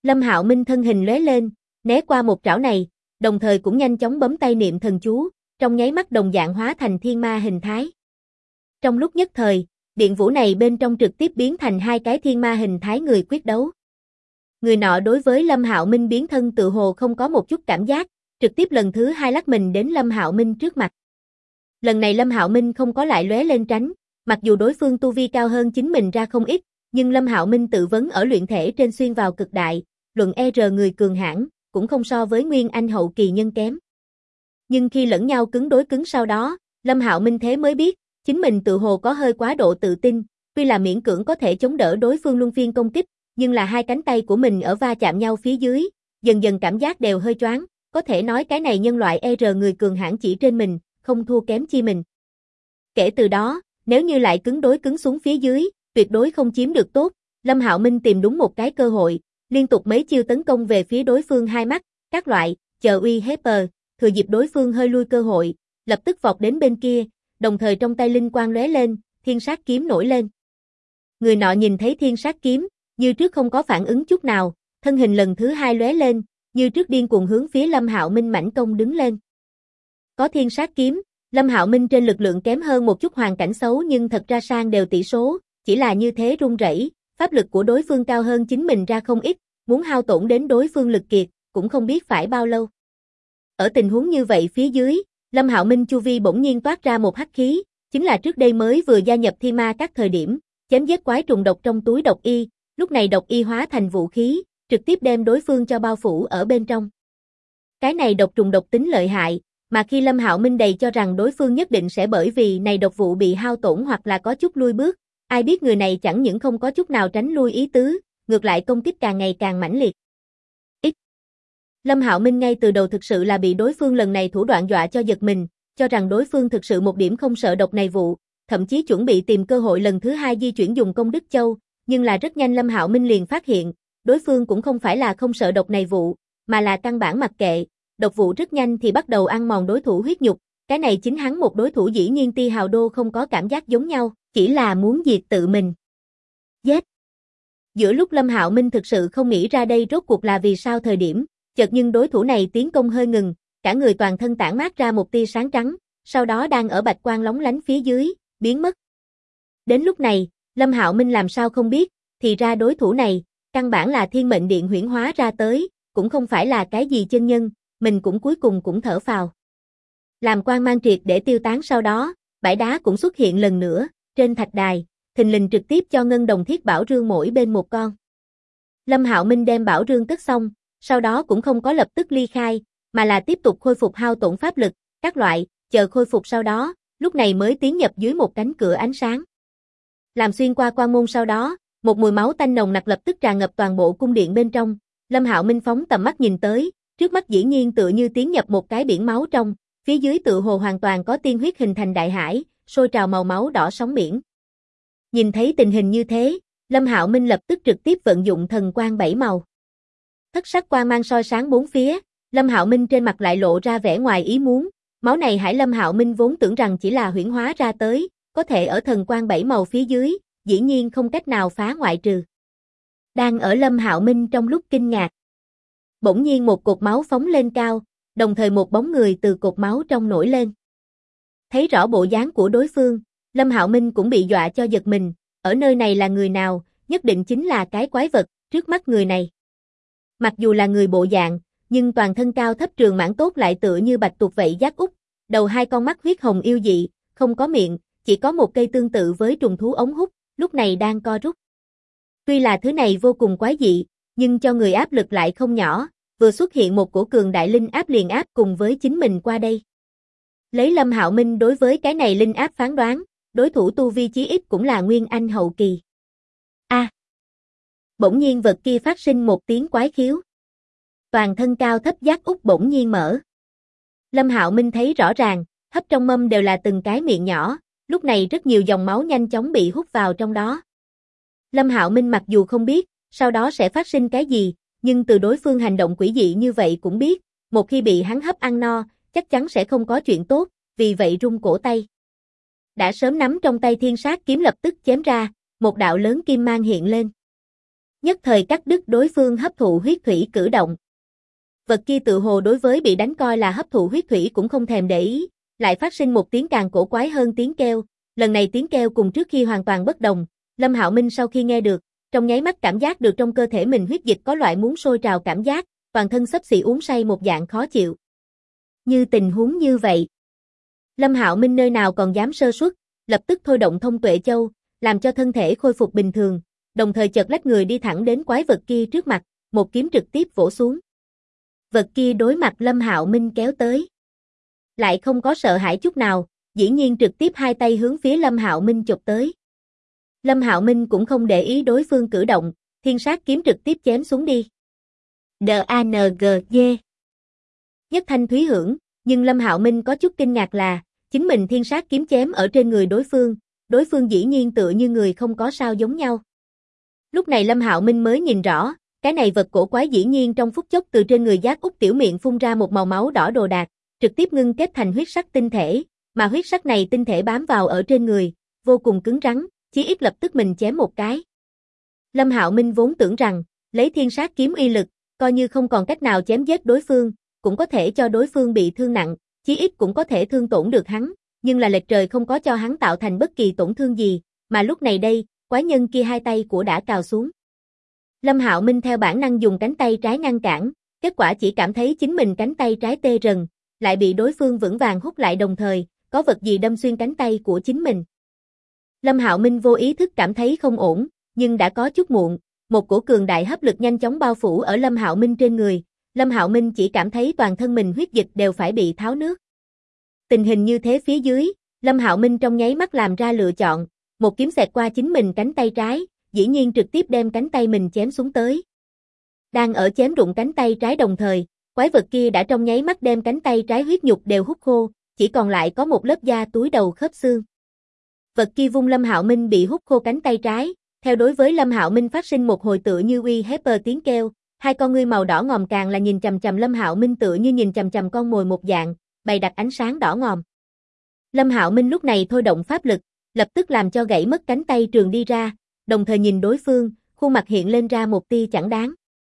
Lâm Hạo Minh thân hình lóe lên, né qua một trảo này, đồng thời cũng nhanh chóng bấm tay niệm thần chú, trong nháy mắt đồng dạng hóa thành thiên ma hình thái. Trong lúc nhất thời, điện vũ này bên trong trực tiếp biến thành hai cái thiên ma hình thái người quyết đấu. Người nọ đối với Lâm Hạo Minh biến thân tự hồ không có một chút cảm giác, trực tiếp lần thứ hai lắc mình đến Lâm Hạo Minh trước mặt. Lần này Lâm Hạo Minh không có lại lóe lên tránh, mặc dù đối phương tu vi cao hơn chính mình ra không ít, nhưng Lâm Hạo Minh tự vấn ở luyện thể trên xuyên vào cực đại, luận người cường hãn, cũng không so với Nguyên Anh hậu kỳ nhân kém. Nhưng khi lẫn nhau cứng đối cứng sau đó, Lâm Hạo Minh thế mới biết, chính mình tự hồ có hơi quá độ tự tin, tuy là miễn cưỡng có thể chống đỡ đối phương luân phiên công kích, nhưng là hai cánh tay của mình ở va chạm nhau phía dưới, dần dần cảm giác đều hơi choáng, có thể nói cái này nhân loại người cường hãn chỉ trên mình, không thua kém chi mình. Kể từ đó, nếu như lại cứng đối cứng xuống phía dưới, tuyệt đối không chiếm được tốt, Lâm Hạo Minh tìm đúng một cái cơ hội, liên tục mấy chiêu tấn công về phía đối phương hai mắt, các loại, chờ uy hiếp, thừa dịp đối phương hơi lui cơ hội, lập tức vọt đến bên kia, đồng thời trong tay linh quang lóe lên, thiên sát kiếm nổi lên. Người nọ nhìn thấy thiên sát kiếm, như trước không có phản ứng chút nào, thân hình lần thứ hai lóe lên, như trước điên cuồng hướng phía Lâm Hạo Minh mãnh công đứng lên. Có thiên sát kiếm, Lâm Hạo Minh trên lực lượng kém hơn một chút hoàn cảnh xấu nhưng thật ra sang đều tỷ số, chỉ là như thế run rẩy, pháp lực của đối phương cao hơn chính mình ra không ít, muốn hao tổn đến đối phương lực kiệt, cũng không biết phải bao lâu. Ở tình huống như vậy phía dưới, Lâm Hạo Minh chu vi bỗng nhiên toát ra một hắc khí, chính là trước đây mới vừa gia nhập Thi Ma các thời điểm, chém giết quái trùng độc trong túi độc y, lúc này độc y hóa thành vũ khí, trực tiếp đem đối phương cho bao phủ ở bên trong. Cái này độc trùng độc tính lợi hại, mà khi Lâm Hạo Minh đầy cho rằng đối phương nhất định sẽ bởi vì này độc vụ bị hao tổn hoặc là có chút lui bước, ai biết người này chẳng những không có chút nào tránh lui ý tứ, ngược lại công kích càng ngày càng mãnh liệt. Lâm Hạo Minh ngay từ đầu thực sự là bị đối phương lần này thủ đoạn dọa cho giật mình, cho rằng đối phương thực sự một điểm không sợ độc này vụ, thậm chí chuẩn bị tìm cơ hội lần thứ hai di chuyển dùng công đức châu, nhưng là rất nhanh Lâm Hạo Minh liền phát hiện, đối phương cũng không phải là không sợ độc này vụ, mà là căn bản mặc kệ, độc vụ rất nhanh thì bắt đầu ăn mòn đối thủ huyết nhục, cái này chính hắn một đối thủ dĩ nhiên ti hào đô không có cảm giác giống nhau, chỉ là muốn diệt tự mình. Giết! Giữa lúc Lâm Hạo Minh thực sự không nghĩ ra đây rốt cuộc là vì sao thời điểm, chợt nhưng đối thủ này tiến công hơi ngừng, cả người toàn thân tản mát ra một tia sáng trắng, sau đó đang ở bạch quang lóng lánh phía dưới, biến mất. Đến lúc này, Lâm Hạo Minh làm sao không biết, thì ra đối thủ này, căn bản là Thiên Mệnh Điện huyễn hóa ra tới, cũng không phải là cái gì chân nhân, mình cũng cuối cùng cũng thở phào. Làm quang mang triệt để tiêu tán sau đó, bãi đá cũng xuất hiện lần nữa, trên thạch đài, thình lình trực tiếp cho ngân đồng thiết bảo rương mỗi bên một con. Lâm Hạo Minh đem bảo rương cất xong, sau đó cũng không có lập tức ly khai, mà là tiếp tục khôi phục hao tổn pháp lực, các loại, chờ khôi phục sau đó, lúc này mới tiến nhập dưới một cánh cửa ánh sáng. Làm xuyên qua quan môn sau đó, một mùi máu tanh nồng nặc lập tức tràn ngập toàn bộ cung điện bên trong, Lâm Hạo Minh phóng tầm mắt nhìn tới, trước mắt dĩ nhiên tựa như tiến nhập một cái biển máu trong, phía dưới tựa hồ hoàn toàn có tiên huyết hình thành đại hải, sôi trào màu máu đỏ sóng biển. Nhìn thấy tình hình như thế, Lâm Hạo Minh lập tức trực tiếp vận dụng thần quang 7 màu. Thất sắc quang mang soi sáng bốn phía, Lâm Hạo Minh trên mặt lại lộ ra vẻ ngoài ý muốn, máu này hải Lâm Hạo Minh vốn tưởng rằng chỉ là huyễn hóa ra tới, có thể ở thần quang 7 màu phía dưới, dĩ nhiên không cách nào phá ngoại trừ. Đang ở Lâm Hạo Minh trong lúc kinh ngạc, bỗng nhiên một cột máu phóng lên cao, đồng thời một bóng người từ cột máu trong nổi lên. Thấy rõ bộ dáng của đối phương, Lâm Hạo Minh cũng bị dọa cho giật mình, ở nơi này là người nào, nhất định chính là cái quái vật trước mắt người này. Mặc dù là người bộ dạng, nhưng toàn thân cao thấp trường mãn tốt lại tựa như bạch tuộc vậy giác úc, đầu hai con mắt huyết hồng yêu dị, không có miệng, chỉ có một cây tương tự với trùng thú ống hút, lúc này đang co rút. Tuy là thứ này vô cùng quái dị, nhưng cho người áp lực lại không nhỏ, vừa xuất hiện một cổ cường đại linh áp liền áp cùng với chính mình qua đây. Lấy Lâm Hạo Minh đối với cái này linh áp phán đoán, đối thủ tu vi chí ít cũng là Nguyên Anh hậu kỳ. Bỗng nhiên vật kia phát sinh một tiếng quái khiếu. Toàn thân cao thấp giác úc bỗng nhiên mở. Lâm Hạo Minh thấy rõ ràng, hấp trong mâm đều là từng cái miệng nhỏ, lúc này rất nhiều dòng máu nhanh chóng bị hút vào trong đó. Lâm Hạo Minh mặc dù không biết, sau đó sẽ phát sinh cái gì, nhưng từ đối phương hành động quỷ dị như vậy cũng biết, một khi bị hắn hấp ăn no, chắc chắn sẽ không có chuyện tốt, vì vậy rung cổ tay. Đã sớm nắm trong tay thiên sát kiếm lập tức chém ra, một đạo lớn kim mang hiện lên. nhất thời cắt đứt đối phương hấp thụ huyết thủy cử động. Vật kia tự hồ đối với bị đánh coi là hấp thụ huyết thủy cũng không thèm để ý, lại phát sinh một tiếng càng cổ quái hơn tiếng kêu, lần này tiếng kêu cùng trước khi hoàn toàn bất đồng. Lâm Hạo Minh sau khi nghe được, trong nháy mắt cảm giác được trong cơ thể mình huyết dịch có loại muốn sôi trào cảm giác, toàn thân xấp xỉ uống say một dạng khó chịu. Như tình huống như vậy, Lâm Hạo Minh nơi nào còn dám sơ suất, lập tức thôi động Thông Tuệ Châu, làm cho thân thể khôi phục bình thường, đồng thời chợt lách người đi thẳng đến quái vật kia trước mặt, một kiếm trực tiếp vỗ xuống. Vật kia đối mặt Lâm Hạo Minh kéo tới, lại không có sợ hãi chút nào, dĩ nhiên trực tiếp hai tay hướng phía Lâm Hạo Minh chộp tới. Lâm Hạo Minh cũng không để ý đối phương cử động, thiên sát kiếm trực tiếp chém xuống đi. DANGG. Nhất thanh thúy hưởng, nhưng Lâm Hạo Minh có chút kinh ngạc là, chính mình thiên sát kiếm chém ở trên người đối phương dĩ nhiên tựa như người không có sao giống nhau. Lúc này Lâm Hạo Minh mới nhìn rõ, cái này vật cổ quái dĩ nhiên trong phút chốc từ trên người Giác Úc tiểu miệng phun ra một màu máu đỏ đồ đạc, trực tiếp ngưng kết thành huyết sắc tinh thể, mà huyết sắc này tinh thể bám vào ở trên người, vô cùng cứng rắn, chí ít lập tức mình chém một cái. Lâm Hạo Minh vốn tưởng rằng, lấy thiên sát kiếm uy lực, coi như không còn cách nào chém giết đối phương, cũng có thể cho đối phương bị thương nặng, chí ít cũng có thể thương tổn được hắn, nhưng là lệch trời không có cho hắn tạo thành bất kỳ tổn thương gì, mà lúc này đây, quái nhân kia hai tay của đã cào xuống. Lâm Hạo Minh theo bản năng dùng cánh tay trái ngăn cản, kết quả chỉ cảm thấy chính mình cánh tay trái tê rần, lại bị đối phương vững vàng hút lại đồng thời, có vật gì đâm xuyên cánh tay của chính mình. Lâm Hạo Minh vô ý thức cảm thấy không ổn, nhưng đã có chút muộn, một cổ cường đại hấp lực nhanh chóng bao phủ ở Lâm Hạo Minh trên người, Lâm Hạo Minh chỉ cảm thấy toàn thân mình huyết dịch đều phải bị tháo nước. Tình hình như thế phía dưới, Lâm Hạo Minh trong nháy mắt làm ra lựa chọn, một kiếm xẹt qua chính mình cánh tay trái, dĩ nhiên trực tiếp đem cánh tay mình chém xuống tới. Đang ở chém đụng cánh tay trái đồng thời, quái vật kia đã trong nháy mắt đem cánh tay trái huyết nhục đều hút khô, chỉ còn lại có một lớp da túi đầu khớp xương. Vật kia vung Lâm Hạo Minh bị hút khô cánh tay trái, theo đối với Lâm Hạo Minh phát sinh một hồi tựa như uy hiếp tiếng kêu, hai con ngươi màu đỏ ngòm càng là nhìn chằm chằm Lâm Hạo Minh tựa như nhìn chằm chằm con mồi một dạng, bày đặt ánh sáng đỏ ngòm. Lâm Hạo Minh lúc này thôi động pháp lực, lập tức làm cho gãy mất cánh tay trường đi ra, đồng thời nhìn đối phương, khuôn mặt hiện lên ra một tia chẳng đáng.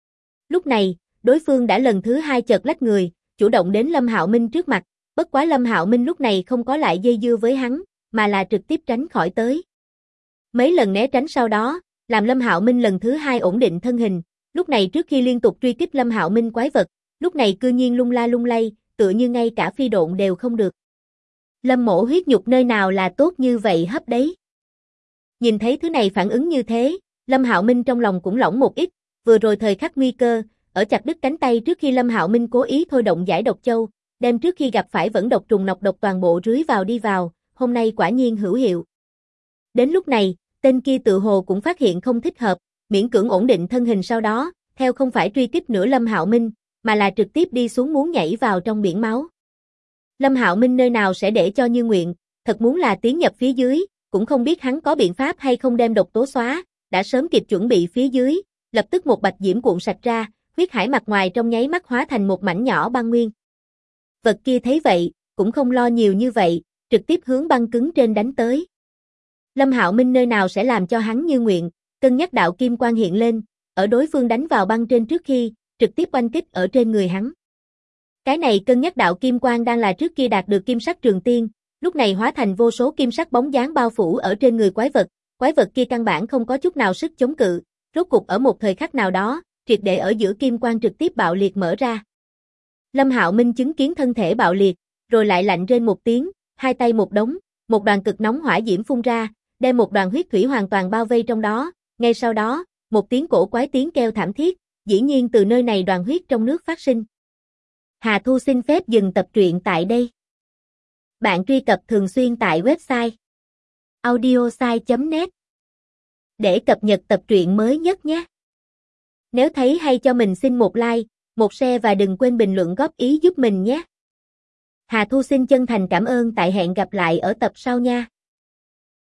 Lúc này, đối phương đã lần thứ hai chợt lách người, chủ động đến Lâm Hạo Minh trước mặt, bất quá Lâm Hạo Minh lúc này không có lại dây dưa với hắn, mà là trực tiếp tránh khỏi tới. Mấy lần né tránh sau đó, làm Lâm Hạo Minh lần thứ hai ổn định thân hình, lúc này trước khi liên tục truy kích Lâm Hạo Minh quái vật, lúc này cư nhiên lung la lung lay, tựa như ngay cả phi độn đều không được. Lâm mỗ huyết nhục nơi nào là tốt như vậy hấp đấy. Nhìn thấy thứ này phản ứng như thế, Lâm Hạo Minh trong lòng cũng lỏng một ít, vừa rồi thời khắc nguy cơ, ở chặt đứt cánh tay trước khi Lâm Hạo Minh cố ý thôi động giải độc châu, đem trước khi gặp phải vẫn độc trùng nọc độc toàn bộ rưới vào đi vào, hôm nay quả nhiên hữu hiệu. Đến lúc này, tên kia tự hồ cũng phát hiện không thích hợp, miễn cưỡng ổn định thân hình sau đó, theo không phải truy kích nữa Lâm Hạo Minh, mà là trực tiếp đi xuống muốn nhảy vào trong biển máu. Lâm Hạo Minh nơi nào sẽ để cho như nguyện, thật muốn là tiến nhập phía dưới, cũng không biết hắn có biện pháp hay không đem độc tố xóa, đã sớm kịp chuẩn bị phía dưới, lập tức một bạch diễm cuộn sạch ra, huyết hải mặt ngoài trong nháy mắt hóa thành một mảnh nhỏ băng nguyên. Vật kia thấy vậy, cũng không lo nhiều như vậy, trực tiếp hướng băng cứng trên đánh tới. Lâm Hạo Minh nơi nào sẽ làm cho hắn như nguyện, cân nhắc đạo kim quang hiện lên, ở đối phương đánh vào băng trên trước khi, trực tiếp oanh kích ở trên người hắn. Cái này cân nhắc đạo kim quang đang là trước kia đạt được kim sắc trường tiên, lúc này hóa thành vô số kim sắc bóng dáng bao phủ ở trên người quái vật kia căn bản không có chút nào sức chống cự, rốt cục ở một thời khắc nào đó, triệt để ở giữa kim quang trực tiếp bạo liệt mở ra. Lâm Hạo Minh chứng kiến thân thể bạo liệt, rồi lại lạnh rên một tiếng, hai tay một đống, một đoàn cực nóng hỏa diễm phun ra, đem một đoàn huyết thủy hoàn toàn bao vây trong đó, ngay sau đó, một tiếng cổ quái tiếng kêu thảm thiết, dĩ nhiên từ nơi này đoàn huyết trong nước phát sinh. Hà Thu xin phép dừng tập truyện tại đây. Bạn truy cập thường xuyên tại website audiosai.net để cập nhật tập truyện mới nhất nhé. Nếu thấy hay cho mình xin một like, một share và đừng quên bình luận góp ý giúp mình nhé. Hà Thu xin chân thành cảm ơn, tại hẹn gặp lại ở tập sau nha.